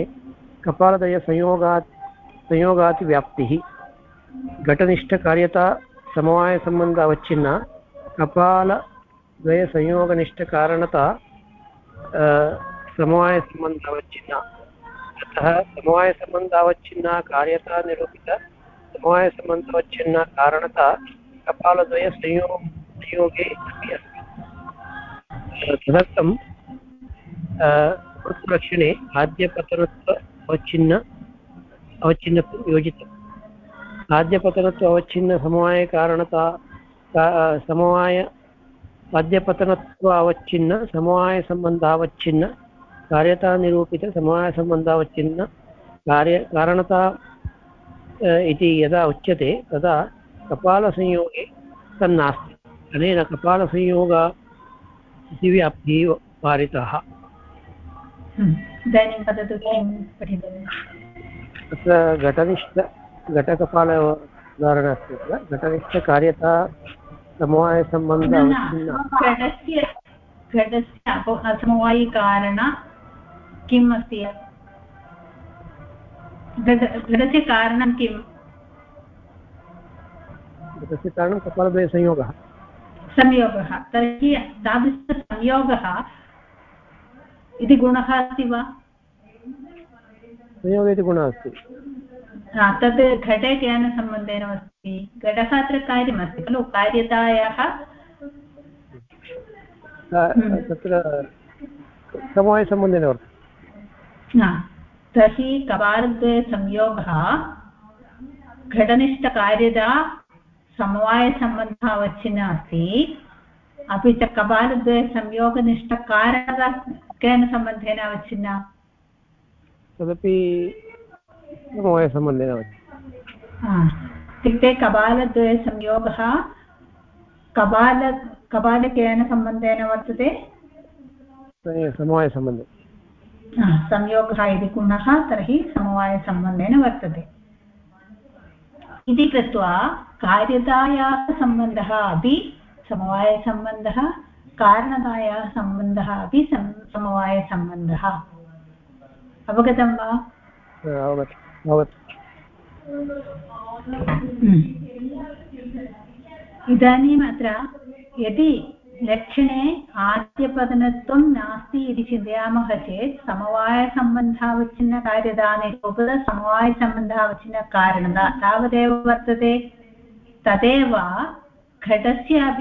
कपालद्वयसंयोगात् व्याप्तिः घटनिष्ठकार्यता समवायसम्बन्ध अवच्छिन्ना कपालद्वयसंयोगनिष्ठकारणता समवायसम्बन्धावच्छिन्ना अतः समवायसम्बन्धावच्छिन्ना कार्यता निरूपित समवायसम्बन्धावच्छिन्ना कारणता कपालद्वयसंयोगे अपि अस्ति तदर्थं गुरुत्वलक्षणे आद्यपतनत्व अवच्छिन्नत्वं योजितम् आद्यपतनत्व अवच्छिन्न समवायकारणता आद्यपतनत्व अवच्छिन्न समवायसम्बन्धावच्छिन्न कार्यता निरूपित समवायसम्बन्धावच्छिन्न कारणता इति यदा उच्यते तदा कपालसंयोगे तन्नास्ति अनेन कपालसंयोगादिव्याप्तिः वारितः इदानीं वदतु किं पठितम् तत्र घटकपाल उदाहरणम् अस्ति किल घटनिष्ठकार्यता समवायसम्बन्ध घटस्य असमवायिकारण किम् अस्ति घटस्य कारणं किम् घटस्य कारणं कपालद्वयसंयोगः तर्हि तादृशसंयोगः इति गुणः अस्ति वा संयोगः इति गुणः अस्ति तद् घटे केन सम्बन्धेन अस्ति घटः अत्र कार्यमस्ति खलु कार्यतायाः तत्र समवायसम्बन्धेन वर्तते तर्हि कपालद्वयसंयोगः घटनिष्ठकार्यता समवायसम्बन्धः अवच्छिन्नः अस्ति अपि च कपालद्वयसंयोगनिष्ठकारणता केन सम्बन्धेन अवच्छिन्ना तदपि समवायसम्बन्धेन इत्युक्ते कपालद्वयसंयोगः कपालकेन सम्बन्धेन वर्तते समवायसम्बन्धे संयोगः इति गुणः तर्हि समवायसम्बन्धेन वर्तते इति कृत्वा कार्यतायाः सम्बन्धः अपि समवायसम्बन्धः कारणतायाः सम्बन्धः अपि समवायसम्बन्धः अवगतं वा इदानीम् अत्र यदि लक्षणे आद्यपतनत्वं नास्ति इति चिन्तयामः चेत् समवायसम्बन्धावच्छिन्नकार्यता समवायसम्बन्धावच्छिन्नकारणता तावदेव वर्तते तदेव घटस्य अपि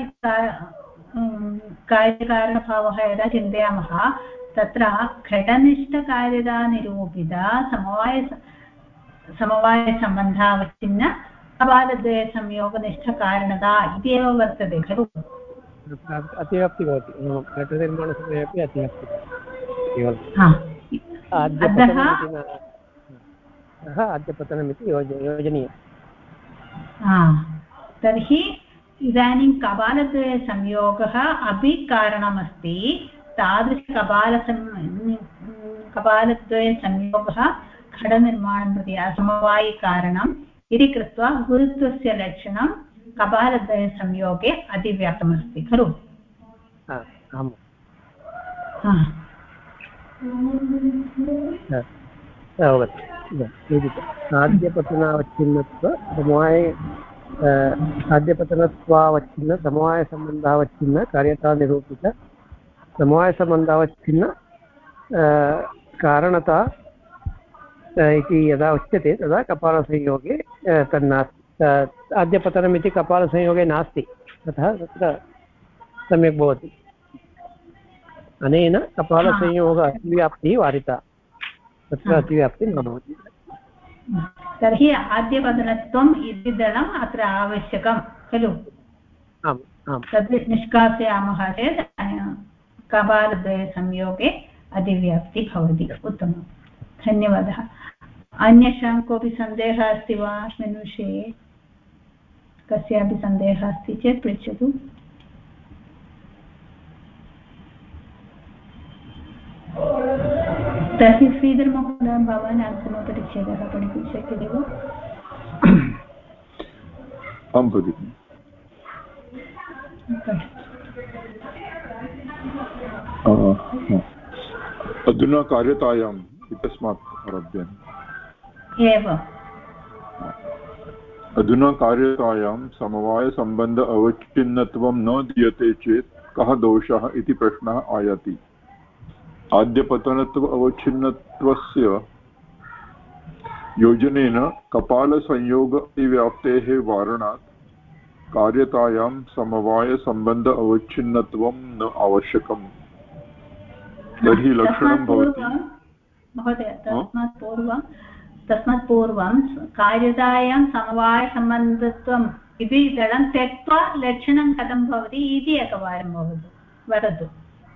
कार्यकारणभावः यदा चिन्तयामः तत्र घटनिष्ठकार्यता निरूपित समवायसम्बन्धावच्छिन्न कपालद्वयसंयोगनिष्ठकारणता इत्येव वर्तते खलु अतिव्याप्तिः भवति घटनिर्माणसमये अपि अतिव्याप्तिः आद्यपतनमिति योजनीयम् तर्हि इदानीं कपालद्वयसंयोगः अपि कारणमस्ति कपालद्वयसंयोगः घटनिर्माणं प्रति असमवायिकारणम् इति कृत्वा गुरुत्वस्य लक्षणं कपालद्वयसंयोगे अतिव्याप्तमस्ति खलु आद्यपतनत्वावच्छिन्न समवायसम्बन्धावच्छिन्न कार्यता निरूपित समवायसम्बन्धावच्छिन्न कारणता इति यदा उच्यते तदा कपालसंयोगे तन्नास्ति आद्यपतनमिति कपालसंयोगे नास्ति अतः तत्र सम्यक् भवति अनेन कपालसंयोग अतिव्याप्तिः वारिता तत्र अतिव्याप्तिः न भवति तर्हि आद्यपतनत्वम् इति दलम् अत्र आवश्यकं खलु तद् निष्कासयामः चेत् कपालद्वयसंयोगे अतिव्याप्तिः भवति उत्तमं धन्यवादः अन्येषां कोऽपि सन्देहः अस्ति वा अस्मिन् विषये कस्यापि सन्देहः अस्ति चेत् पृच्छतु। तर्हि श्रीधर महोदय भवान् अग्रिमपरिच्छेदः पठितुं शक्यते वा? आं भगिनि। अधुना कार्यतायाम् इत्यस्मात् आरभ्य एवम् अधुना कार्यतायां समवायसम्बन्ध अवच्छिन्नत्वं न दीयते चेत् कः दोषः इति प्रश्नः आयाति। आद्यपतनत्व अवच्छिन्नत्वस्य योजनेन कपालसंयोगव्याप्तेः वारणात् कार्यतायां समवायसम्बन्ध अवच्छिन्नत्वं न आवश्यकम्। तर्हि लक्षणं भवति महोदय तस्मात् पूर्वं कार्यतायां समवायसम्बन्धत्वम् इति दलं त्यक्त्वा लक्षणं कथं भवति इति एकवारं वदतु।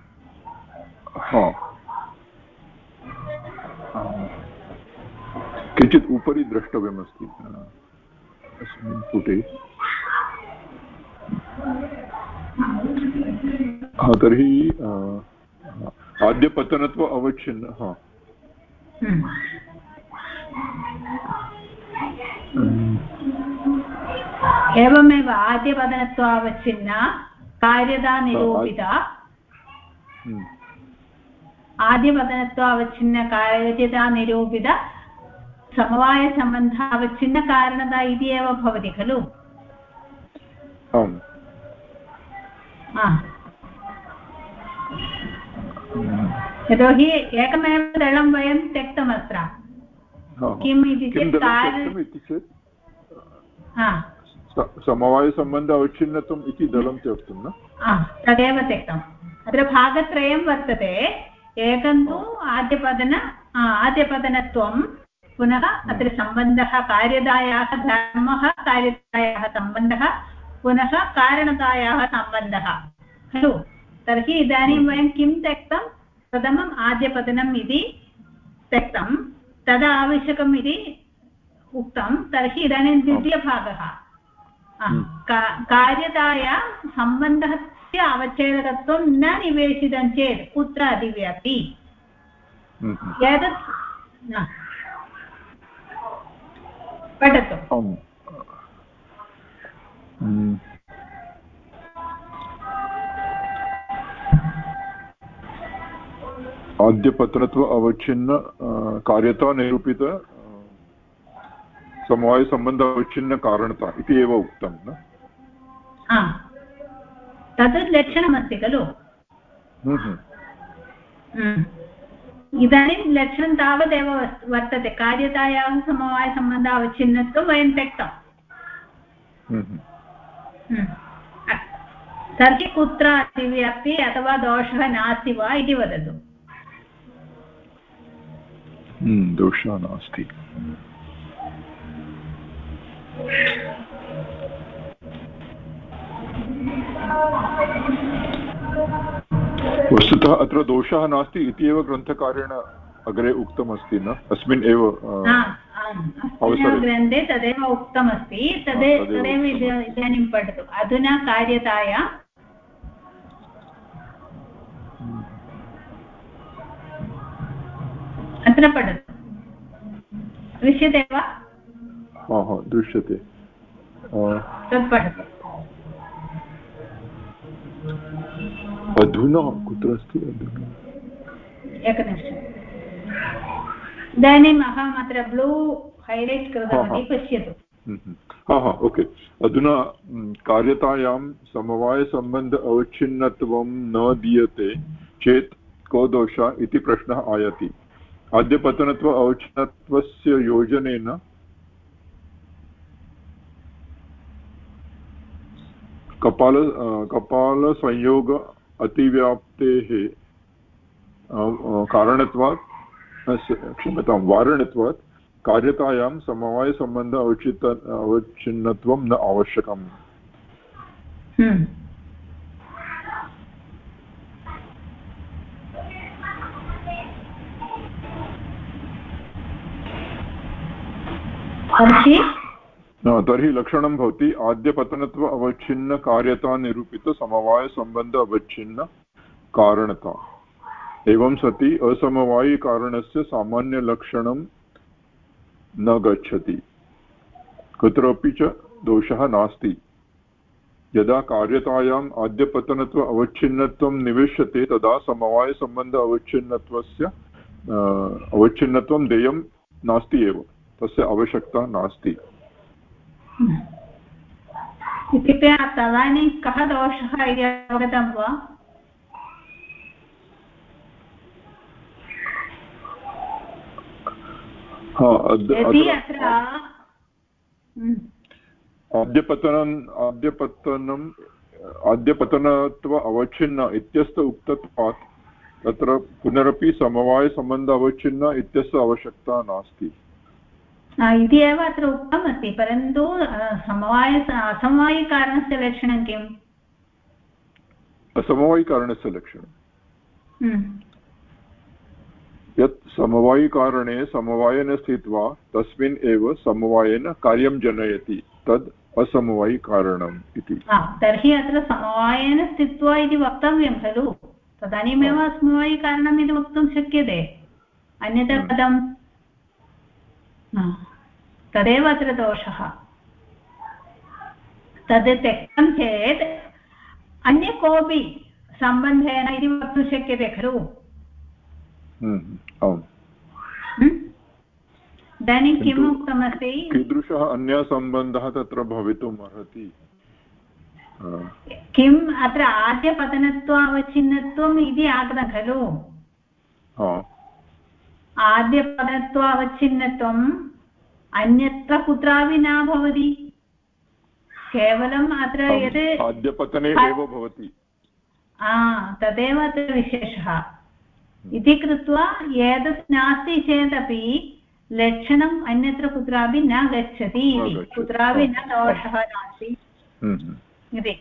किञ्चित् उपरि द्रष्टव्यमस्ति अस्मिन् पुटे। तर्हि आद्यपतनत्व अवच्छिन्न एवमेव आद्यपतनत्वावच्छिन्न कार्यता निरूपिता आद्यपतनत्वावच्छिन्न कार्यता निरूपित समवायसम्बन्धावच्छिन्न कारणता इति एव भवति खलु। यतोहि एकमेव दलं वयं त्यक्तमत्र किम् इति चेत् समवायसम्बन्ध अवच्छिन्नत्वम् इति दलं त्यक्तं न तदेव त्यक्तम्। अत्र भागत्रयं वर्तते। एकं तु आद्यपतनत्वं पुनः अत्र सम्बन्धः कार्यतायाः धर्मः कार्यतायाः सम्बन्धः पुनः कारणतायाः सम्बन्धः खलु। तर्हि इदानीं वयं किं त्यक्तं प्रथमम् आद्यपतनम् इति त्यक्तं तदा आवश्यकम् इति उक्तं। तर्हि इदानीं द्वितीयभागः कार्यताया सम्बन्धस्य अवच्छेदकत्वं न निवेशितं चेत् कुत्र अधिव्याप्ति एतत् पठतु। आद्यपतनत्व अवच्छिन्न कार्यता निरूपित समवायसम्बन्ध अवच्छिन्न कारणता इति एव उक्तं न तद् लक्षणमस्ति खलु। इदानीं लक्षणं तावदेव वर्तते। कार्यतायाः समवायसम्बन्ध अवच्छिन्नत्वं वयं त्यक्तम्। तर्हि कुत्र अतिव्याप्ति अथवा दोषः नास्ति वा इति वदतु। दोषः नास्ति। वस्तुतः अत्र दोषः नास्ति इति एव ग्रन्थकारेण अग्रे उक्तमस्ति न अस्मिन् एव ग्रन्थे तदेव उक्तमस्ति। तदेव इदानीं पठतु। अधुना कार्यताया अत्र पठतु। दृश्यते वा? दृश्यते। तत् पठतु। अधुना कुत्र अस्ति? अधुना एकनिमिषम्। इदानीम् अहम् अत्र ब्लू हैलैट् कृतवती पश्यतु। ओके। अधुना कार्यतायां समवायसम्बन्ध अवच्छिन्नत्वं न दीयते चेत् को दोषः इति प्रश्नः आयाति। आद्यपतनत्व अवच्छिन्नत्वस्य योजनेन कपालसंयोग अतिव्याप्तेः कारणत्वात् वारणत्वात् कार्यतायां समवायसम्बन्ध अवच्छिन्नत्वं न आवश्यकम्। तर्हि लक्षणं भवति आद्यपतनत्व अवच्छिन्न कार्यता निरूपित समवायसम्बन्ध अवच्छिन्न कारणता। एवं सति असमवायिकारणस्य सामान्यलक्षणं न गच्छति, कुत्रापि च दोषः नास्ति। यदा कार्यतायाम् आद्यपतनत्व अवच्छिन्नत्वं निवेश्यते तदा समवायसम्बन्ध अवच्छिन्नत्वं देयं नास्ति एव, तस्य आवश्यकता नास्ति। इत्युक्ते तदानीं कः दोषः इति अवगतं वा? यदि अत्र आद्यपतनत्व अवच्छिन्न इत्यस्य उक्तत्वात् तत्र पुनरपि समवायसम्बन्ध अवच्छिन्न इत्यस्य आवश्यकता नास्ति इति एव अत्र उक्तमस्ति। परन्तु असमवायिकारणस्य लक्षणं किम्? असमवायिकारणस्य लक्षणं यत् समवायिकारणे समवायेन स्थित्वा तस्मिन् एव समवायेन कार्यं जनयति तद् असमवायिकारणम् इति। तर्हि अत्र समवायेन स्थित्वा इति वक्तव्यं खलु, तदानीमेव असमवायिकारणम् इति वक्तुं शक्यते। अन्यथा कथं? तदेव अत्र दोषः। तद् त्यक्तं चेत् अन्य कोऽपि सम्बन्धेन इति वक्तुं शक्यते खलु। इदानीं किम् उक्तमस्ति? कीदृशः अन्यः सम्बन्धः तत्र भवितुम् अर्हति? किम् अत्र आद्यपतनत्वावच्छिन्नत्वम् इति आगतं खलु। आद्यपतनत्वावच्छिन्नत्वम् अन्यत्र कुत्रापि न भवति, केवलम् अत्र यत् आद्यपतने एव भवति। तदेव अत्र विशेषः इति कृत्वा एतत् नास्ति चेदपि लक्षणम् अन्यत्र कुत्रापि न गच्छति इति, कुत्रापि न दोषः नास्ति इति।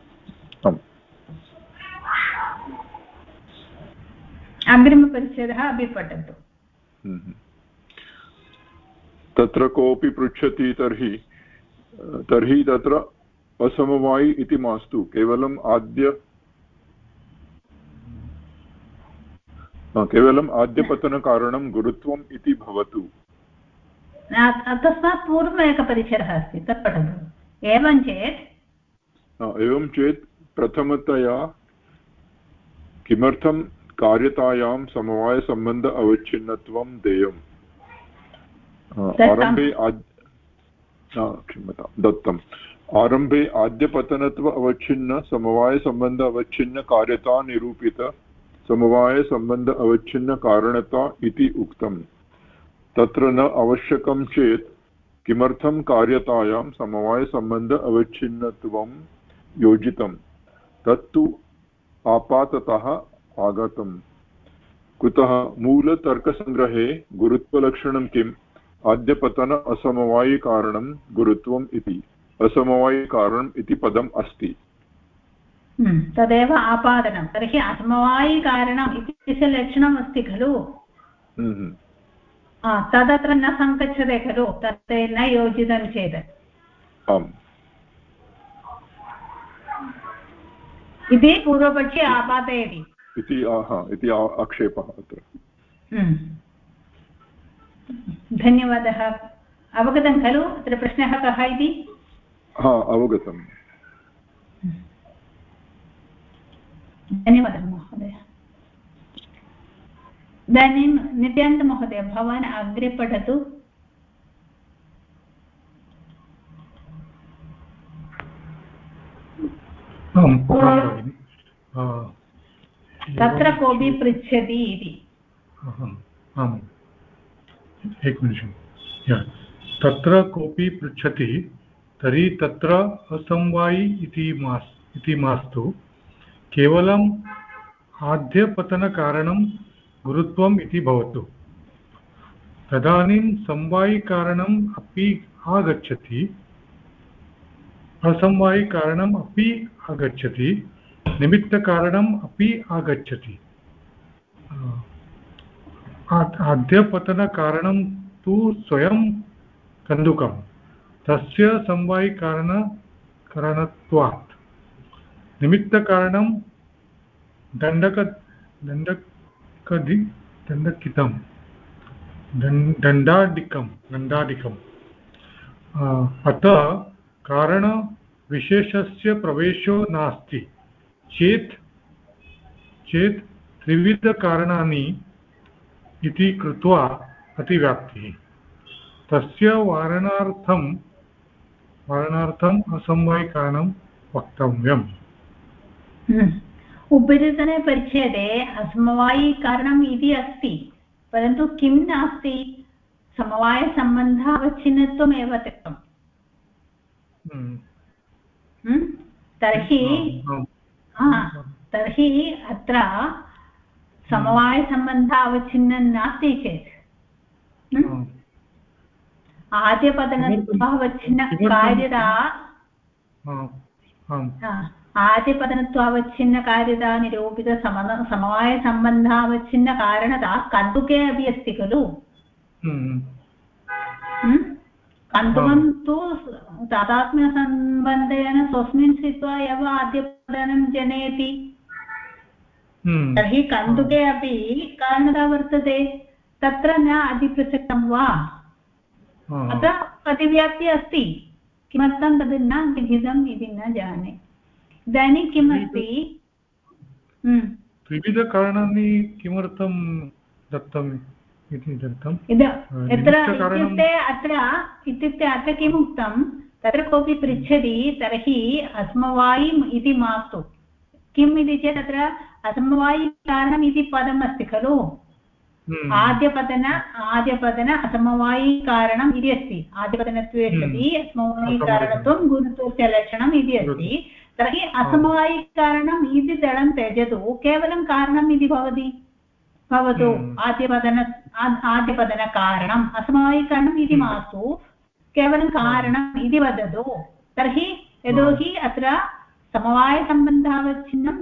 अग्रिमपरिच्छेदः अपि पठतु। तत्र कोऽपि पृच्छति तर्हि तत्र असमवायि इति मास्तु, केवलम् आद्यपतनकारणं गुरुत्वम् इति भवतु। तस्मात् पूर्वम् एकः परिच्छेदः अस्ति, तत् पठतु। एवं चेत् प्रथमतया किमर्थं कार्यतायां समवायसम्बन्ध अवच्छिन्नत्वं देयम्? आरम्भे आद्यपतनत्व अवच्छिन्न समवायसम्बन्ध अवच्छिन्न कार्यता निरूपित समवायसम्बन्ध अवच्छिन्न कारणता इति उक्तम्। तत्र न आवश्यकं चेत् किमर्थं कार्यतायां समवायसम्बन्ध अवच्छिन्नत्वं योजितं? तत्तु आपाततः आगतम्। कुतः? मूलतर्कसङ्ग्रहे गुरुत्वलक्षणं किम्? आद्यपतन असमवायिकारणं गुरुत्वम् इति। असमवायिकारणम् इति पदम् अस्ति। तदेव आपादनं। तर्हि असमवायिकारणम् इत्यस्य लक्षणम् अस्ति खलु, तदत्र न सङ्गच्छते खलु, तत् न योजितं चेत्। इति पूर्वपक्षे आपादयति इति आक्षेपः अत्र। धन्यवादः। अवगतं खलु अत्र प्रश्नः कः इति? अवगतम्। धन्यवादः महोदय। इदानीं नित्यानन्दमहोदय, भवान् अग्रे पठतु। तत्र कोऽपि पृच्छति इति। एकनिमिषं। तत्र कोऽपि पृच्छति तर्हि तत्र असमवायि इति मास्तु, केवलम् आद्यपतनकारणं गुरुत्वम् इति भवतु। तदानीं समवायिकारणम् अपि आगच्छति, असमवायिकारणम् अपि आगच्छति, निमित्तकारणम् अपि आगच्छति। आद्यपतनकारणं तु स्वयं कन्दुकं, तस्य समवायिकारणत्वात् निमित्तकारणं दण्डादिकम् अतः कारणविशेषस्य प्रवेशो नास्ति चेत् त्रिविधकारणानि इति कृत्वा अतिव्याप्तिः तस्य वारणार्थम् असमवायिकारणं वक्तव्यम्। उपरितने परिच्छेदे असमवायिकारणम् इति अस्ति, परन्तु किं नास्ति, समवायसम्बन्धावच्छिन्नत्वमेव त्यक्तम्। तर्हि अत्र समवायसम्बन्धावच्छिन्नं नास्ति चेत् आद्यपतनत्वावच्छिन्नकार्यता आद्यपतनत्वावच्छिन्नकार्यता निरूपित समवायसम्बन्धावच्छिन्नकारणता कन्दुके अपि अस्ति खलु। कन्दुकं तु तादात्म्यसम्बन्धेन स्वस्मिन् स्थित्वा एव आद्यपतनं जनयति। तर्हि कन्दुके अपि कारणता वर्तते, तत्र न अधिप्रसक्तं वा? अतः अतिव्याप्ति अस्ति। किमर्थं तद् न विहितम् इति न जाने। इदानीं किमस्ति, त्रिविधकारणानि किमर्थं दत्तम् इति दत्तम् इत्युक्ते अत्र किम् उक्तं, तत्र कोऽपि पृच्छति तर्हि असमवायिम् इति मास्तु। किम् इति चेत् अत्र असमवायिकारणम् इति पदम् अस्ति खलु। आद्यपतन असमवायिकारणम् इति अस्ति। आद्यपतनत्वे सति असमवायिकारणत्वं गुरुत्वस्य लक्षणम् इति अस्ति। तर्हि असमवायिकारणम् इति दलं त्यजतु, केवलं कारणम् इति भवतु। आद्यपतनकारणम् असमवायिकारणम् इति मास्तु, केवलं कारणम् इति वदतु। तर्हि यतोहि अत्र समवायसम्बन्धावच्छिन्नं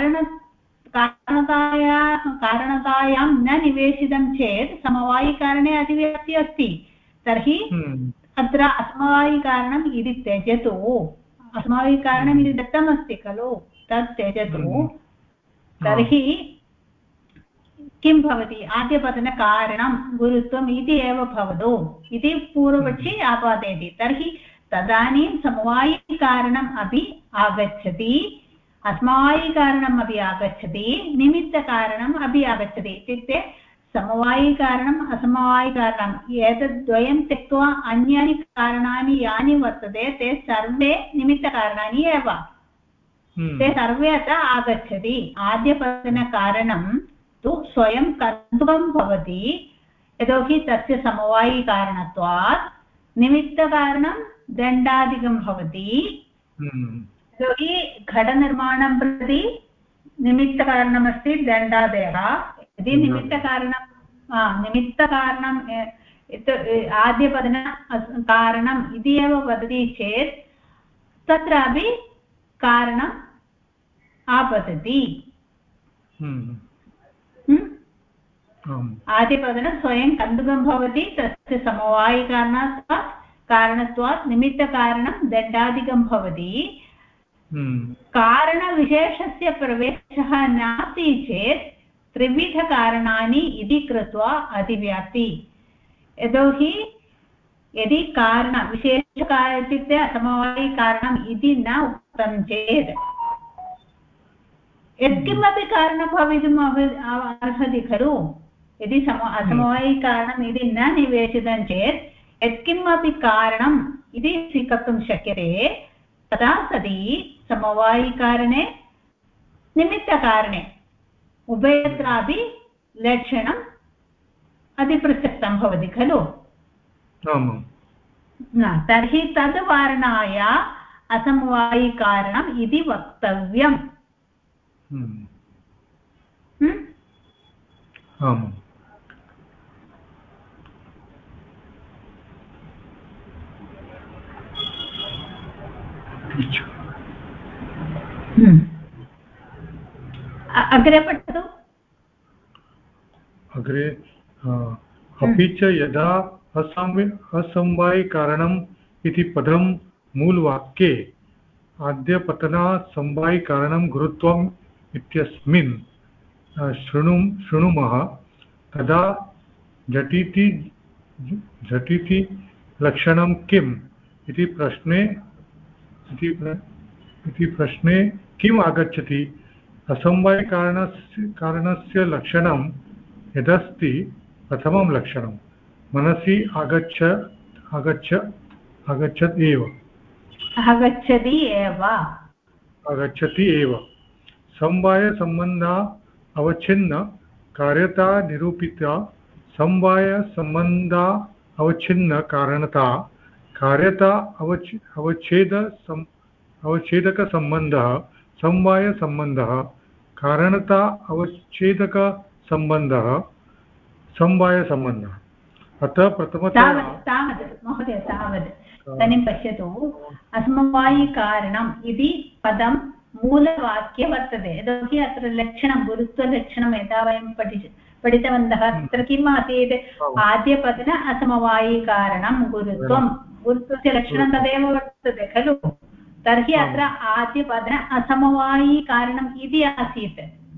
कारणतायां न निवेशितं चेत् समवायिकारणे अतिव्याप्तिः अस्ति। तर्हि अत्र असमवायिकारणम् इति त्यजतु। असमवायिकारणम् इति दत्तमस्ति खलु, तत् त्यजतु। तर्हि किं भवति, आद्यपतनकारणं गुरुत्वम् इति एव भवतु इति पूर्वपक्षी आपादयति। तर्हि तदानीं समवायिकारणम् अपि आगच्छति, असमवायिकारणम् अपि आगच्छति, निमित्तकारणम् अपि आगच्छति। इत्युक्ते समवायिकारणम् असमवायिकारणम् एतद्द्वयं त्यक्त्वा अन्यानि कारणानि यानि वर्तते ते सर्वे निमित्तकारणानि एव। ते सर्वे अत्र आगच्छति। आद्यपतनकारणं तु स्वयं कन्दुकं भवति, यतोहि तस्य समवायिकारणत्वात्। निमित्तकारणं दण्डादिकं भवति, यतोहि घटनिर्माणं प्रति निमित्तकारणमस्ति दण्डादयः। यदि निमित्तकारणम् आद्यपतनकारणम् इति एव वदति चेत् तत्रापि कारणम् आपतति। आदिपदनं स्वयं कन्दुकं भवति, तस्य समवायिकारणत्वात् निमित्तकारणं दण्डादिकं भवति। कारणविशेषस्य प्रवेशः नास्ति चेत् त्रिविधकारणानि इति कृत्वा अतिव्याप्ति। यतोहि यदि विशेषकारण इत्युक्ते असमवायिकारणम् इति न उक्तं चेत् यत्किमपि कारणं भवितुम् अर्हति खलु। यदि असमवायिकारणम् इति न निवेशितं चेत् यत्किमपि कारणम् इति स्वीकर्तुं शक्यते। तथा सति समवायिकारणे निमित्तकारणे उभयत्रापि लक्षणम् अतिप्रसक्तं भवति खलु। तर्हि तद् वारणाय असमवायिकारणम् इति वक्तव्यम्। अग्रे पठतु। अपि च यदा असमवायिकारणं इति पदं मूलवाक्ये आद्यपतनात् समवायिकारणं गुरुत्वम् इत्यस्मिन् शृणुमः तदा झटिति लक्षणं किम् इति प्रश्ने किम् आगच्छति? असमवायिकारणस्य लक्षणं यदस्ति प्रथमं लक्षणं मनसि आगच्छति एव समवायसम्बन्धा अवच्छिन्न कार्यता निरूपिता समवायसम्बन्धा अवच्छिन्न कारणता कार्यता अवच्छेदकसम्बन्धः समवायसम्बन्धः कारणता अवच्छेदकसम्बन्धः समवायसम्बन्धः। अतः प्रथमतया महोदय तावत् इदानीं पश्यतु असमवायिकारणम् इति पदं मूलवाक्ये वर्तते यतोहि अत्र लक्षणं गुरुत्वलक्षणं यदा वयं पठितवन्तः तत्र किम् आसीत् आद्यपदन असमवायिकारणं गुरुत्वस्य लक्षणं तदेव वर्तते खलु तर्हि अत्र आद्यपदन असमवायिकारणम् इति आसीत्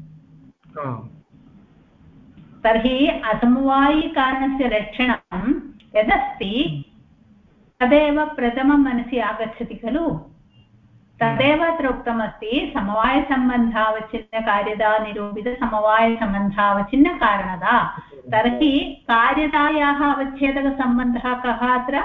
तर्हि असमवायिकारणस्य लक्षणं यदस्ति तदेव प्रथमं मनसि आगच्छति खलु तदेव अत्र उक्तमस्ति समवायसम्बन्धावच्छिन्नकार्यता निरूपितसमवायसम्बन्धावच्छिन्नकारणता तर्हि कार्यतायाः अवच्छेदकसम्बन्धः कः अत्र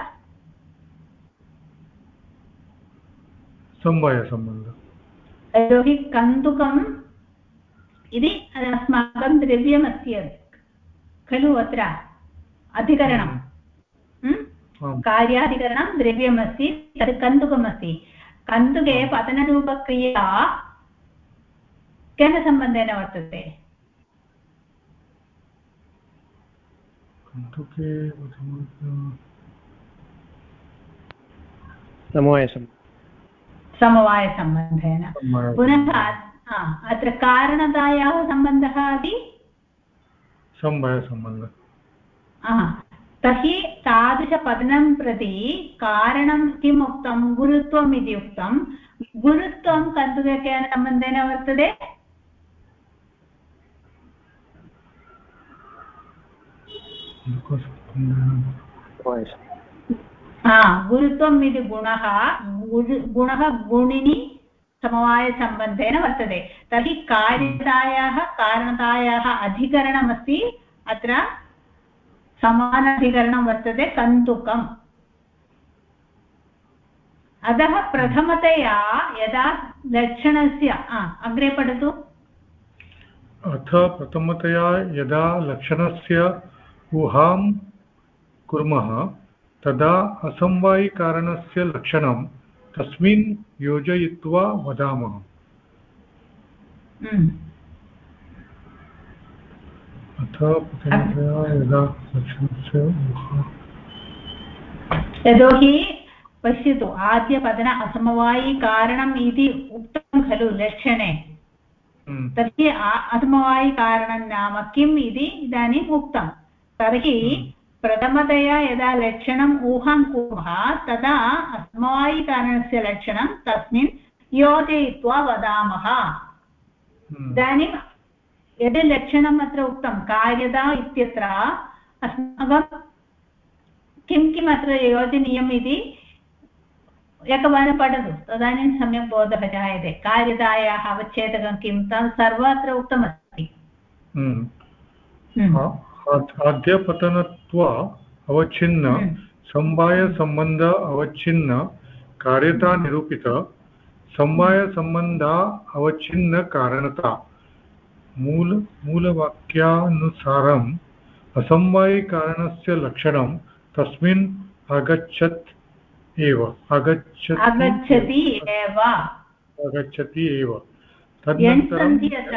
समवायसम्बन्धः यतोहि कन्दुकम् इति अस्माकं द्रव्यमस्ति खलु अत्र अधिकरणं कार्याधिकरणं द्रव्यमस्ति तद् कन्दुकमस्ति कन्दुके पतनरूपक्रिया केन सम्बन्धेन वर्तते समवायसम्बन्धेन पुनः अत्र कारणतायाः सम्बन्धः अपि समवायसम्बन्धः तर्हि तादृशपदनं प्रति कारणं किम् उक्तं गुरुत्वम् इति उक्तं गुरुत्वं कन्दुके केन सम्बन्धेन वर्तते गुरुत्वम् इति गुणः गुणिनि समवायसम्बन्धेन वर्तते तर्हि कार्यतायाः कारणतायाः अधिकरणमस्ति अत्र समानाधिकरणं वर्तते कन्दुकम् अतः प्रथमतया यदा लक्षणस्य अग्रे पठतु अथ प्रथमतया यदा लक्षणस्य ऊहां कुर्मः तदा असमवायिकारणस्य लक्षणं तस्मिन् योजयित्वा वदामः यतोहि पश्यतु आद्यपदन असमवायिकारणम् इति उक्तं खलु लक्षणे तर्हि असमवायिकारणं नाम किम् इति इदानीम् उक्तं तर्हि प्रथमतया यदा लक्षणम् ऊहां कुर्मः तदा असमवायिकारणस्य लक्षणं तस्मिन् योजयित्वा वदामः इदानीं यद् लक्षणम् अत्र उक्तं कार्यता इत्यत्र अस्माकं किं किम् अत्र योजनीयम् इति एकवारं पठतु तदानीं सम्यक् बोधः जायते कार्यतायाः अवच्छेदकं किं तत् सर्वत्र उक्तमस्ति आद्यपतनत्व अवच्छिन्न समवायसम्बन्ध अवच्छिन्न कार्यता निरूपित समवायसम्बन्ध अवच्छिन्न कारणता मूलवाक्यानुसारम् असमवायिकारणस्य लक्षणं तस्मिन् आगच्छति एव तदनन्तरं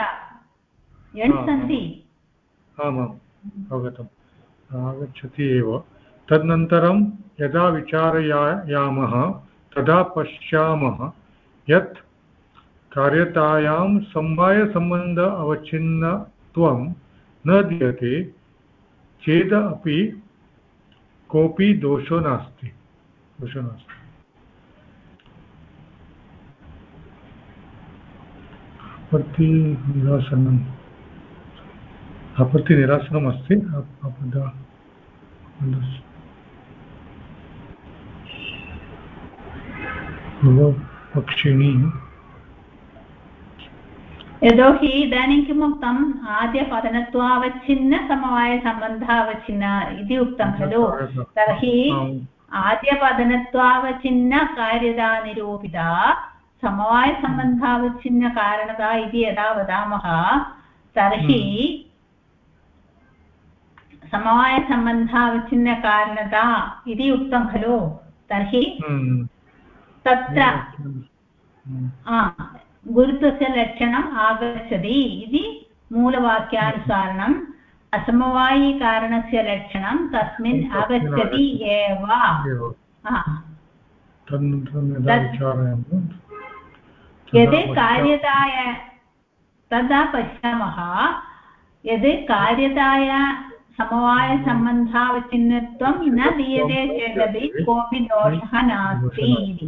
आमाम् अवगतम् आगच्छति एव तदनन्तरं यदा विचारयामः तदा पश्यामः यत् कार्यतायां समवायसम्बन्ध अवच्छिन्नत्वं न दीयते चेदपि कोऽपि दोषो नास्ति दोषः नास्ति। आपत्तिनिरासनम् अस्ति। पक्षिणी यतोहि इदानीं किम् उक्तम् आद्यपदनत्वावच्छिन्नसमवायसम्बन्धावच्छिन्न इति उक्तं खलु। तर्हि आद्यपदनत्वावच्छिन्नकार्यता समवायसम्बन्धावच्छिन्नकारणता इति यदा वदामः तर्हि समवायसम्बन्धावच्छिन्नकारणता इति उक्तं खलु। तर्हि तत्र गुरुत्वस्य लक्षणम् आगच्छति इति मूलवाक्यानुसारणम् असमवायिकारणस्य लक्षणं तस्मिन् आगच्छति एव। यदि कार्यताय तदा पश्यामः यदि कार्यताय समवायसम्बन्धावच्छिन्नत्वं न दीयते चेदपि कोऽपि दोषः नास्ति।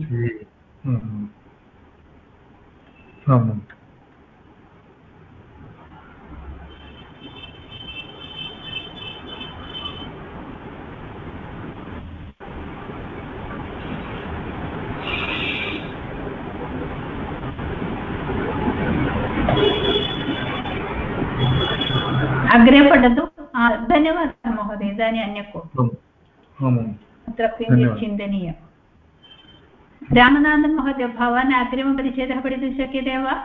अग्रे पठतु। धन्यवादः महोदय। इदानीम् अन्य अत्र किञ्चित् चिन्तनीयम्। रामनाथन् महोदय, भवान् अग्रिमपरिच्छेदः पठितुं शक्यते वा?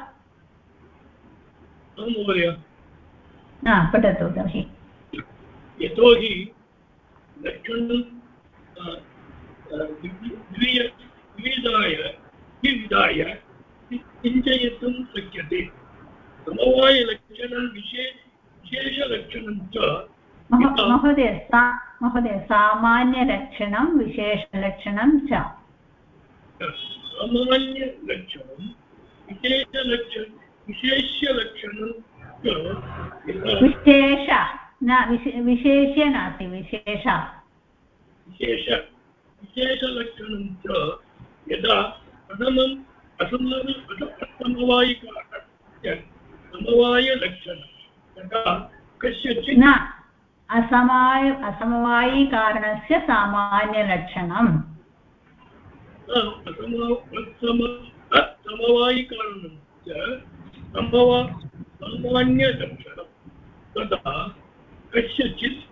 पठतु तर्हि। यतोहि द्विविधाय चिन्तयितुं शक्यते। समवायलक्षणं विशेषलक्षणं च। महोदय सामान्यलक्षणं विशेषलक्षणं च। सामान्यलक्षणं विशेष्यलक्षणं च। विशेष न विशेष्य नास्ति, विशेषलक्षणं च यदा प्रथमम् समवायलक्षणं तदा कस्यचित् न असमवायिकारणस्य सामान्यलक्षणम्। असमवायिकारणं च सामान्यलक्षणं तदा कस्यचित्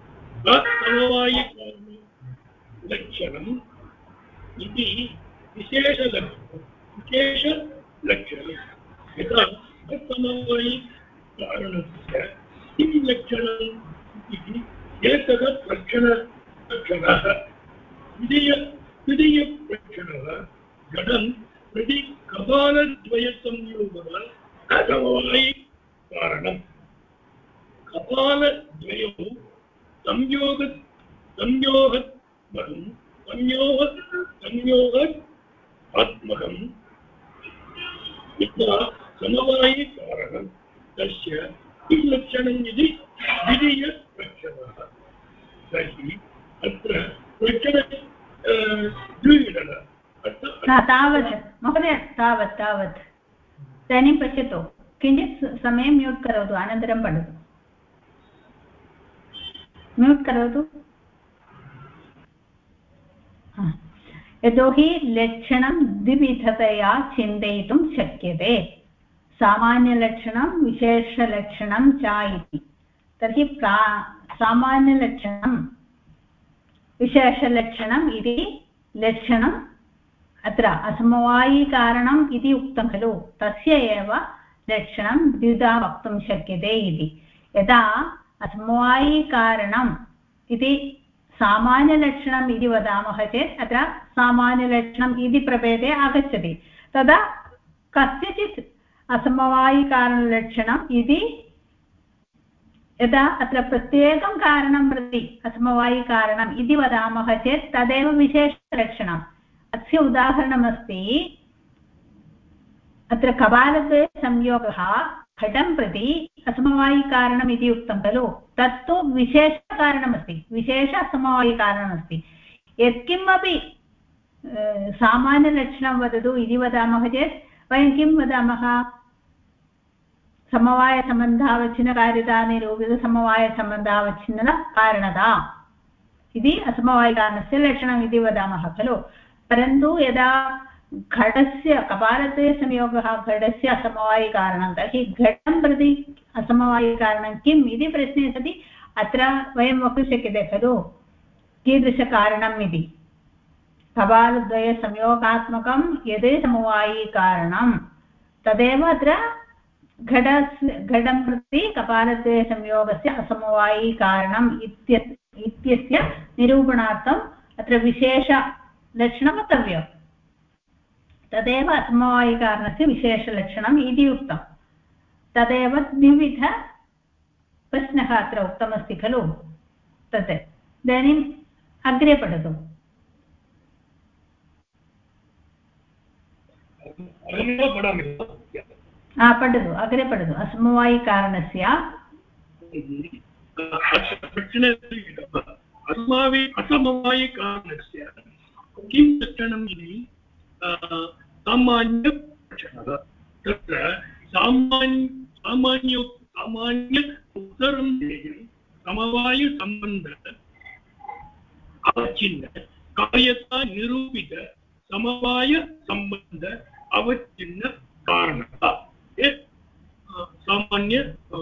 असमवायिकारणलक्षणम् इति विशेषलक्षणं यथा असमवायिकारणस्य किं लक्षणम् इति एकः लक्षणः द्वितीयलक्षणः घटं प्रति कपालद्वयसंयोगः असमवायिकारणम्। कपालद्वयोः संयोगात्मकं यथा समवायिकारणं तस्य किं लक्षणम् इति द्वितीयलक्षणः। तर्हि अत्र द्विविधः तावत् महोदय तावत् इदानीं पश्यतु, किञ्चित् समयं म्यूट् करोतु, अनन्तरं पठतु। म्यूट् करोतु। यतोहि लक्षणं द्विविधतया चिन्तयितुं शक्यते, सामान्यलक्षणं विशेषलक्षणं च इति। तर्हि सामान्यलक्षणं विशेषलक्षणम् इति लक्षणम् अत्र असमवायिकारणम् इति उक्तं खलु, तस्य एव लक्षणं द्विधा वक्तुं शक्यते इति। यदा असमवायिकारणम् इति सामान्यलक्षणम् इति वदामः चेत् अत्र सामान्यलक्षणम् इति प्रभेदे आगच्छति। तदा कस्यचित् असमवायिकारणलक्षणम् इति यदा अत्र प्रत्येकं कारणं प्रति असमवायिकारणम् इति वदामः चेत् तदेव विशेषलक्षणम्। अस्य उदाहरणमस्ति, अत्र कपालद्वय संयोगः घटं प्रति असमवायिकारणम् इति उक्तं खलु, तत्तु विशेषकारणमस्ति, विशेष असमवायिकारणमस्ति। यत्किमपि सामान्यलक्षणं वदतु इति वदामः चेत् वयं किं वदामः समवायसम्बन्धावच्छिन्नकार्यतानिरूपितसमवायसम्बन्धावच्छिन्नकारणता इति असमवायिकारणस्य लक्षणम् इति वदामः खलु। परन्तु यदा घटस्य कपालद्वयसंयोगः घटस्य असमवायिकारणं तर्हि घटं प्रति असमवायिकारणं किम् इति प्रश्ने सति अत्र वयं वक्तुं शक्यते खलु कीदृशकारणम् इति। कपालद्वयसंयोगात्मकं यद् समवायिकारणं तदेव अत्र घटं प्रति कपालद्वयसंयोगस्य असमवायिकारणम् इत्यस्य निरूपणार्थम् अत्र विशेषलक्षणं वक्तव्यम्। तदेव असमवायिकारणस्य विशेषलक्षणम् इति उक्तं। तदेव द्विविध प्रश्नः अत्र उक्तमस्ति खलु तत्। इदानीम् अग्रे पठतु। पठतु अग्रे पठतु। असमवायिकारणस्य असमवायिकारणस्य किं लक्षणम् इति सामान्यलक्षणः। तत्र सामान्य उत्तरं समवायसम्बन्ध अवच्छिन्न कार्यता निरूपित समवायसम्बन्ध अवच्छिन्न कारणता सामान्य।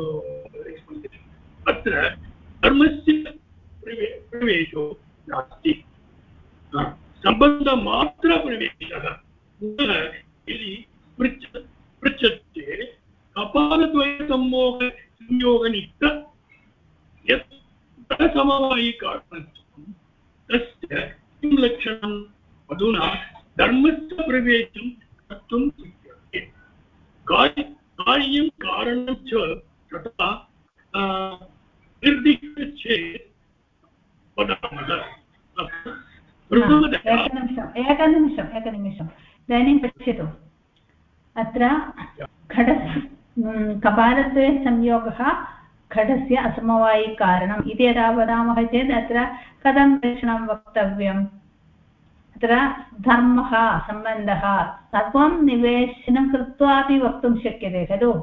अत्र धर्मस्य प्रवेशो नास्ति, सम्बन्धमात्रप्रवेशः। यदि पृच्छते कपालद्वयसंयोगनिष्ठ यत् समवायिकारणं तस्य किं लक्षणम्? अधुना धर्मस्य प्रवेशं कर्तुं शक्यते। कार्यं कारणं च तथा निर्दिष्टं चेत् वदामः। एकनिमिषम् इदानीं पश्यतु। अत्र कपालद्वयसंयोगः घटस्य असमवायिकारणम् इति यदा वदामः चेत् अत्र कथं लक्षणं वक्तव्यम्? अत्र धर्मः सम्बन्धः सर्वं निवेशनं कृत्वापि वक्तुं शक्यते खलु।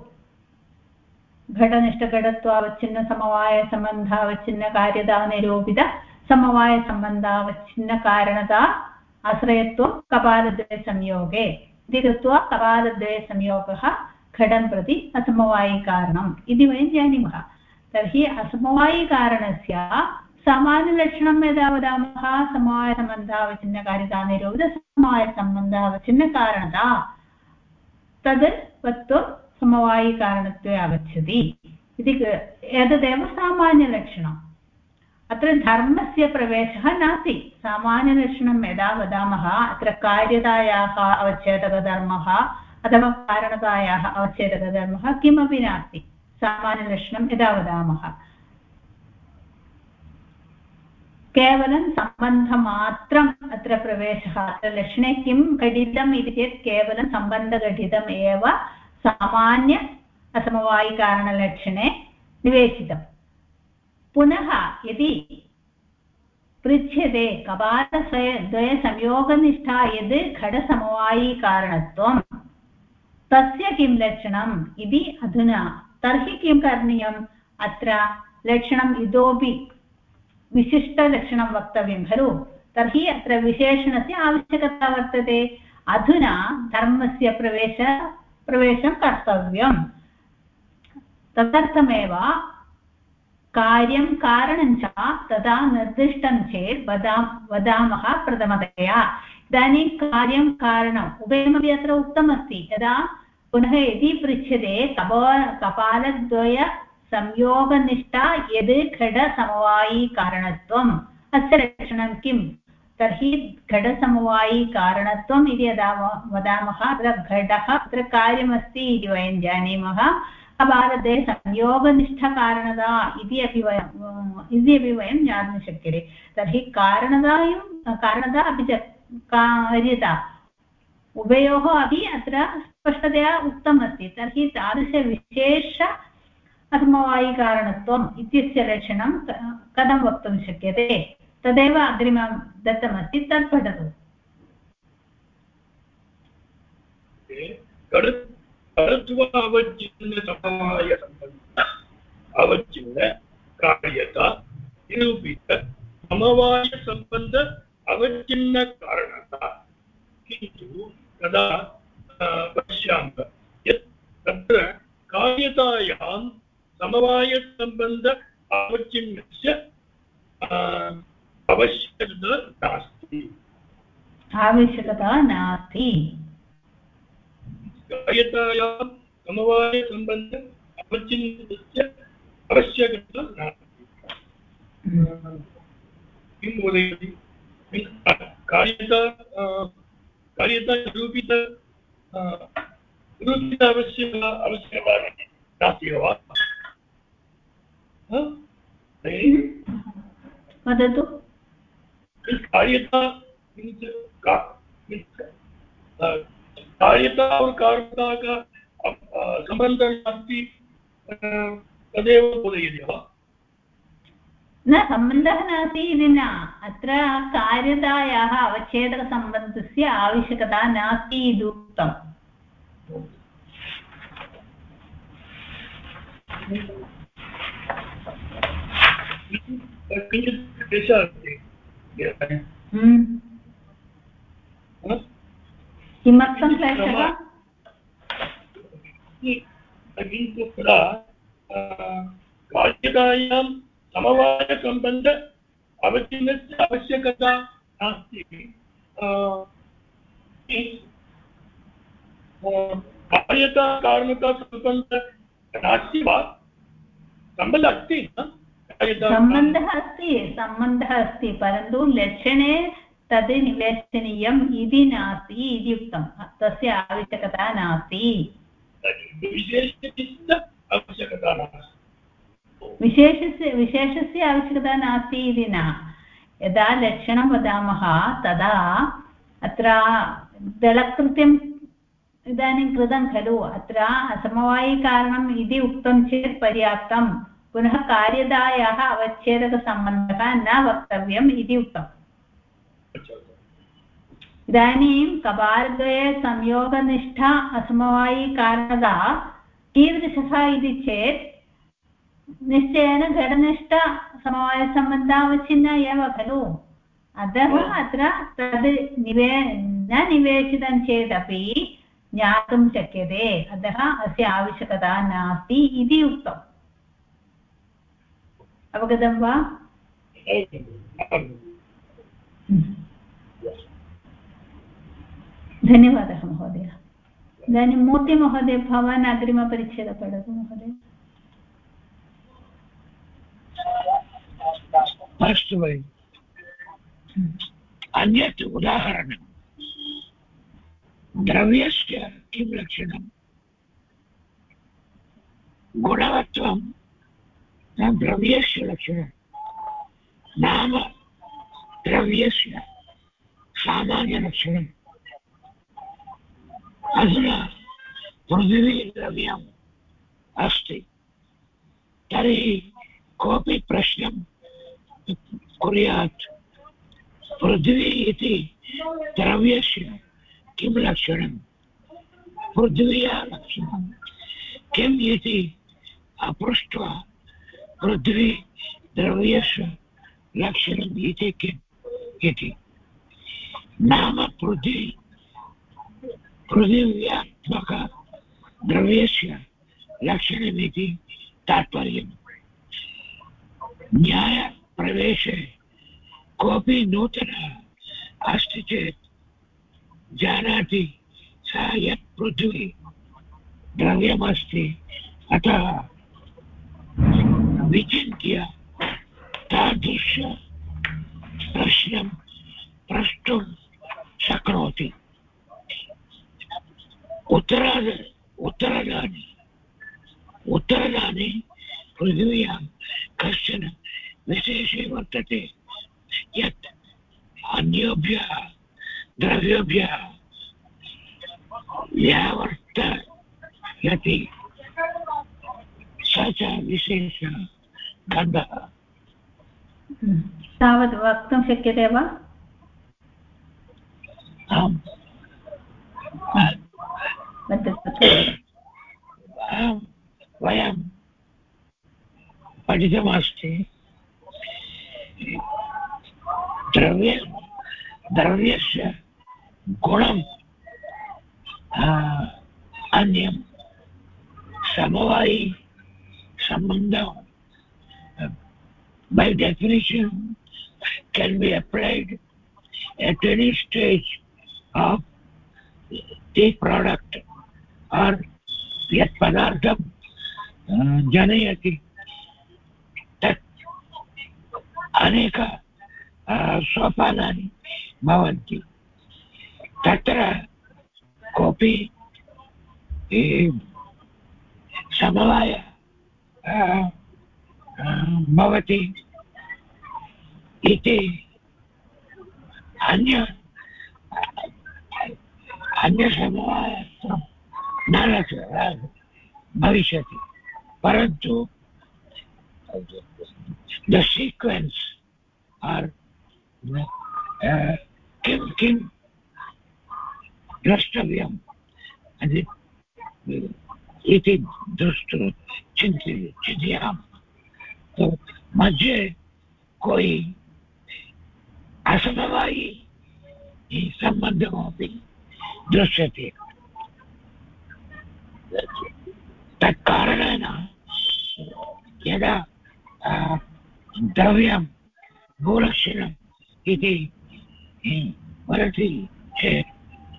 घटनिष्ठघटत्वावच्छिन्नसमवायसम्बन्धावच्छिन्नकार्यता निरूपित समवायसम्बन्धावच्छिन्नकारणता आश्रयत्वं कपालद्वयसंयोगे इति कृत्वा कपालद्वयसंयोगः घटं प्रति असमवायिकारणम् इति वयं जानीमः। तर्हि असमवायिकारणस्य सामान्यलक्षणं यदा वदामः समवायसम्बन्धावच्छिन्नकार्यता निरूपित समवायसम्बन्धावच्छिन्नकारणता तद् वक्तुं समवायिकारणत्वे आगच्छति इति एतदेव सामान्यलक्षणम्। अत्र धर्मस्य प्रवेशः नास्ति। सामान्यलक्षणं यदा वदामः अत्र कार्यतायाः अवच्छेदकधर्मः अथवा कारणतायाः अवच्छेदकधर्मः किमपि नास्ति। सामान्यलक्षणं यदा वदामः केवलं सम्बन्धमात्रम् अत्र प्रवेशः। अत्र लक्षणे किं घटितम् इति चेत् केवलं सम्बन्धघटितम् एव सामान्य असमवायिकारणलक्षणे निवेशितम्। पुनः यदि पृच्छ्यते कपालद्वयसंयोगनिष्ठा यद् घटसमवायिकारणत्वं तस्य किं लक्षणम् इति अधुना तर्हि किं करणीयम्? अत्र लक्षणम् इतोपि विशिष्टलक्षणं वक्तव्यं खलु। तर्हि अत्र विशेषणस्य आवश्यकता वर्तते। अधुना धर्मस्य प्रवेशं कर्तव्यम्। तदर्थमेव कार्यं कारणं च तदा निर्दिष्टं चेत् वदामः प्रथमतया। इदानीं कार्यं कारणम् उभयमपि अत्र उक्तमस्ति। यदा पुनः यदि पृच्छ्यते कपालद्वयसंयोगनिष्ठा यद् घटसमवायिकारणत्वम् अस्य लक्षणं किम्? तर्हि घटसमवायिकारणत्वम् इति यदा वदामः अत्र घटः अत्र कार्यमस्ति इति वयं जानीमः। कपालद्वयसंयोगनिष्ठकारणता इति अपि वयं ज्ञातुं शक्यते। तर्हि कारणता अपि च कार्यता उभयोः अपि अत्र स्पष्टतया उक्तमस्ति। तर्हि तादृशविशेष असमवायिकारणत्वम् इत्यस्य लक्षणं कथं वक्तुं शक्यते? तदेव अग्रिमं दत्तमस्ति, तत् पठतु। कड़त्व अवच्छिन्न समवाय संबंध अवच्छिन्न कार्यता निरूपित समवाय संबंध अवच्छिन्न कारणता किन्तु तदा पश्यामः यत् तत्र कार्यतायां समवाय संबंध अवच्छिन्नस्य आवश्यकता नास्ति कार्यतायां समवाय संबंध अवच्छिन्नस्य आवश्यकता नास्ति किं वदति कार्यता निरूपित आवश्यकता नास्ति वा वदतु कार्यता कार्यता और कारणता का संबंध नास्ति तदेव बोधयति वा न सम्बन्धः नास्ति इति न अत्र कार्यतायाः अवच्छेदकसम्बन्धस्य आवश्यकता नास्ति इति उक्तम् किमर्थं क्लेशः कार्यतायां समवायसम्बन्ध अवच्छिन्नस्य आवश्यकता नास्ति कार्यता कारणता सम्बन्ध नास्ति वा सम्बन्धः अस्ति सम्बन्धः अस्ति परन्तु लक्षणे तद् निवेशनीयम् इति नास्ति इति उक्तं तस्य आवश्यकता नास्ति विशेषस्य आवश्यकता नास्ति इति न यदा लक्षणं वदामः तदा अत्र दलकृत्यम् इदानीं कृतं खलु अत्र समवायिकारणम् इति उक्तं चेत् पर्याप्तं पुनः कार्यतायाः अवच्छेदकसम्बन्धः न वक्तव्यम् इति उक्तम् इदानीं कपालद्वये संयोगनिष्ठा असमवायिकारणता कीदृशः इति चेत् निश्चयेन घटनिष्ठ समवायसम्बन्धः अवच्छिन्नः एव खलु अतः अत्र तद् न निवेशितं चेदपि ज्ञातुं शक्यते अतः अस्य आवश्यकता नास्ति इति उक्तम् अवगतं वा धन्यवादः महोदय इदानीं मूर्तिमहोदय भवान् अग्रिमपरिच्छेदं पठतु महोदय अस्तु भगिनि अन्यत् उदाहरणं द्रव्यस्य किं लक्षणं गुणवत्वं द्रव्यस्य लक्षणं नाम द्रव्यस्य सामान्यलक्षणम् अधुना पृथिवी द्रव्यम् अस्ति तर्हि कोऽपि प्रश्नं कुर्यात् पृथिवी इति द्रव्यस्य किं लक्षणं पृथिव्या लक्षणं किम् इति अपृष्ट्वा पृथ्वी द्रव्यस्य लक्षणम् इति किम् इति नाम पृथिव्यात्मक द्रव्यस्य लक्षणमिति तात्पर्यम् न्यायप्रवेशे कोऽपि नूतनः अस्ति चेत् जानाति सा यत् पृथ्वी द्रव्यमस्ति अतः विचिन्त्य तादृश प्रश्नं प्रष्टुं शक्नोति उत्तरदानि पृथिव्यां कश्चन विशेषे वर्तते यत् अन्येभ्यः द्रव्येभ्यः व्यावर्तयति स च विशेषः गन्धः तावत् वक्तुं शक्यते वा आम् वयं पठितमस्ति द्रव्यस्य गुणम् अन्यं समवायी सम्बन्धः by definition can be applied at any stage of the product or yet padartham janayati tat aneka sopanani bhavanti tatra kopi samavaya भवति इति अन्यसमवायः न भविष्यति परन्तु द सीक्वेन्स् आर् किं द्रष्टव्यम् इति दृष्टुं चिन्तयामः तो मध्य कोई असमवायी सम्बन्धमपि दृश्यते तत्कारणेन यदा द्रव्यं भूलक्षणम् इति वदति चेत्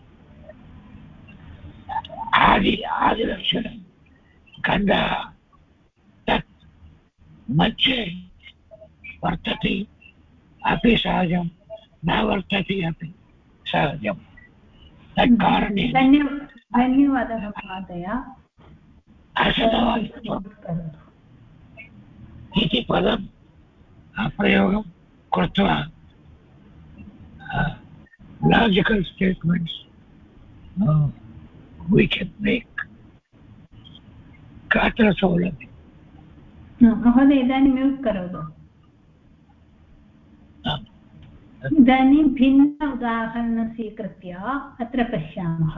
आदिलक्षणं गन्धः मध्ये वर्तते अपि सहजं न वर्तते अपि सहजं तत्कारणेन धन्यवादः महोदय इति पदं प्रयोगं कृत्वा logical statements we can make अत्र सौलभ्यं महोदय इदानीं म्यूट् करोतु इदानीं भिन्न उदाहरणं स्वीकृत्य अत्र पश्यामः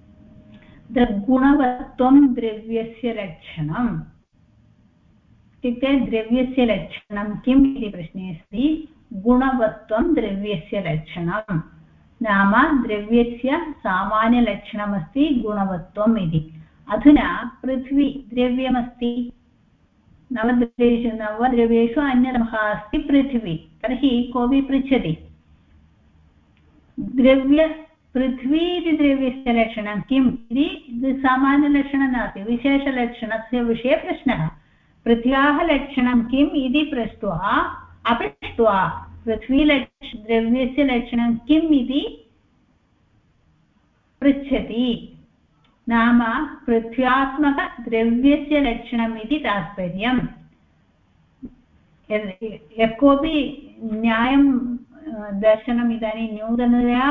गुणवत्वं द्रव्यस्य लक्षणम् इत्युक्ते द्रव्यस्य लक्षणं किम् इति प्रश्ने अस्ति गुणवत्वं द्रव्यस्य लक्षणं नाम द्रव्यस्य सामान्यलक्षणमस्ति गुणवत्वम् इति अधुना पृथ्वी द्रव्यमस्ति नवद्रव्येषु अन्यतमः अस्ति पृथ्वी तर्हि कोऽपि पृच्छति पृथ्वी इति द्रव्यस्य लक्षणं किम् इति सामान्यलक्षणं नास्ति विशेषलक्षणस्य विषये प्रश्नः पृथ्व्याः लक्षणं किम् इति अपृष्ट्वा द्रव्यस्य लक्षणं किम् इति पृच्छति नाम पृथ्व्यात्मकद्रव्यस्य लक्षणम् इति तात्पर्यम् यः कोऽपि न्यायं दर्शनम् इदानीं नूतनतया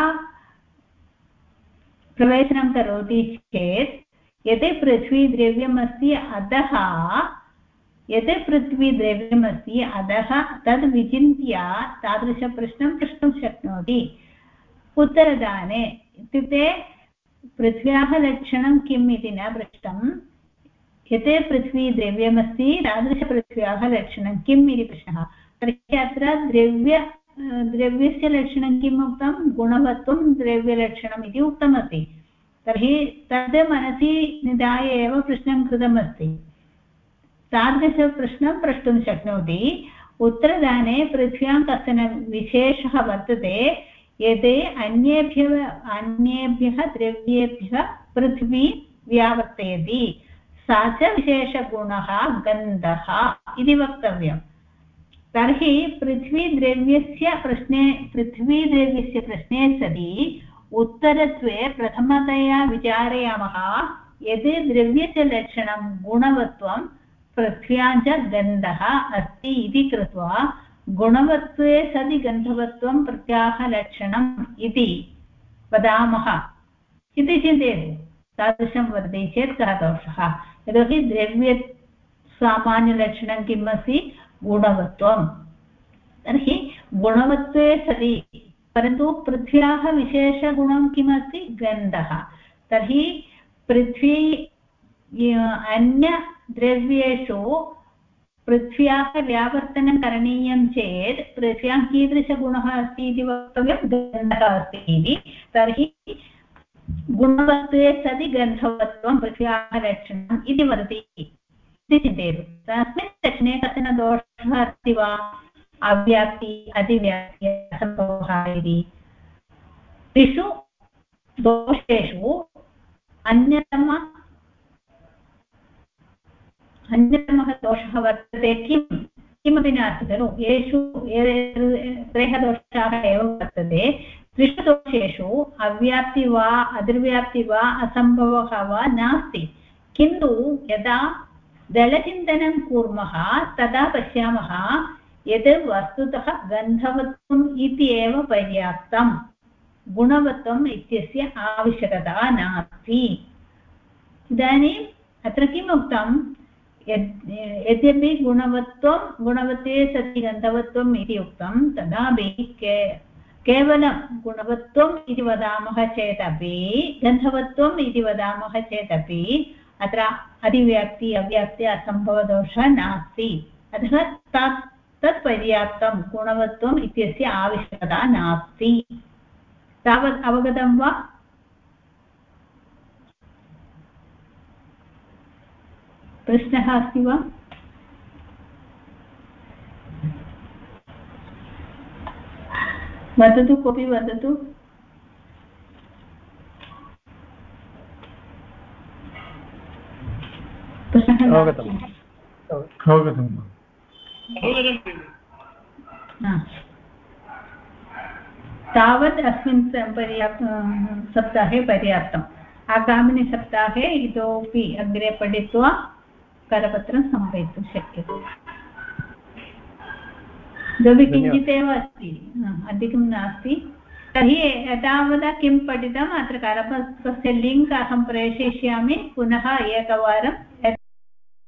प्रवेशनं करोति चेत् यत् पृथ्वी द्रव्यमस्ति अतः तद् विचिन्त्य तादृशप्रश्नं प्रष्टुं शक्नोति उत्तरदाने इत्युक्ते पृथ्व्याः लक्षणं किम् इति न पृष्टं यत् पृथ्वी द्रव्यमस्ति तादृशपृथ्व्याः लक्षणं किम् इति प्रश्नः तर्हि अत्र द्रव्यस्य लक्षणं किम् उक्तं गुणवत्वं द्रव्यलक्षणम् इति उक्तमस्ति तर्हि तद् मनसि निधाय एव प्रश्नं कृतमस्ति तादृशप्रश्नं प्रष्टुं शक्नोति उत्तरदाने पृथ्व्यां कश्चन विशेषः वर्तते यत् अन्येभ्यः द्रव्येभ्यः पृथ्वी व्यावर्तयति सा च विशेषगुणः गन्धः इति वक्तव्यम् तर्हि पृथ्वीद्रव्यस्य प्रश्ने सति उत्तरत्वे प्रथमतया विचारयामः यत् द्रव्यस्य लक्षणं गुणवत्वं पृथ्व्यां च गन्धः अस्ति इति कृत्वा गुणवत्वे सति गन्धवत्वं पृथ्व्याः लक्षणम् इति वदामः इति चिन्तयतु तादृशं वदति चेत् कः दोषः यतोहि द्रव्यसामान्यलक्षणं किम् अस्ति गुणवत्वं तर्हि गुणवत्वे सति परन्तु पृथ्व्याः विशेषगुणं किमस्ति गन्धः तर्हि पृथ्वी अन्यद्रव्येषु पृथ्व्याः व्यावर्तनं करणीयं चेत् पृथ्व्यां कीदृशगुणः अस्ति इति वक्तव्यं गन्धः अस्ति इति तर्हि गुणवत्वे सति गन्धवत्वं पृथ्व्याः लक्षणम् इति वदति इति चिन्तयतु तस्मिन् लक्षणे कश्चन दोषः अस्ति वा अव्याप्ति अतिव्याप्ति असम्भवः इति त्रिषु दोषेषु अन्यतमः दोषः वर्तते किमपि नास्ति खलु येषु त्रयः दोषाः एव वर्तते त्रिषु दोषेषु अव्याप्ति वा अतिव्याप्ति वा असम्भवः वा नास्ति किन्तु यदा दलचिन्तनं कुर्मः तदा पश्यामः यत् वस्तुतः गन्धवत्वम् इति एव पर्याप्तं गुणवत्वम् इत्यस्य आवश्यकता नास्ति इदानीम् अत्र किम् उक्तं यद्यपि गुणवत्वे सति गन्धवत्वम् इति उक्तं तदापि केवलं गुणवत्वम् इति वदामः चेदपि गन्धवत्वम् इति वदामः चेदपि अत्र अधिव्याप्ति अव्याप्ति असम्भवदोषः नास्ति अतः तत् पर्याप्तं गुणवत्वम् इत्यस्य आवश्यकता नास्ति तावत् अवगतं वा प्रश्नः अस्ति वा वदतु कोऽपि वदतु तावत् अस्मिन् सप्ताहे पर्याप्तम् आगामिनि सप्ताहे इतोपि अग्रे पठित्वा करपत्रं समापयितुं शक्यते इतोपि किञ्चिदेव अस्ति अधिकं नास्ति तर्हि एतावता किं पठितम् अत्र करपत्रस्य लिङ्क् अहं प्रेषयिष्यामि पुनः एकवारं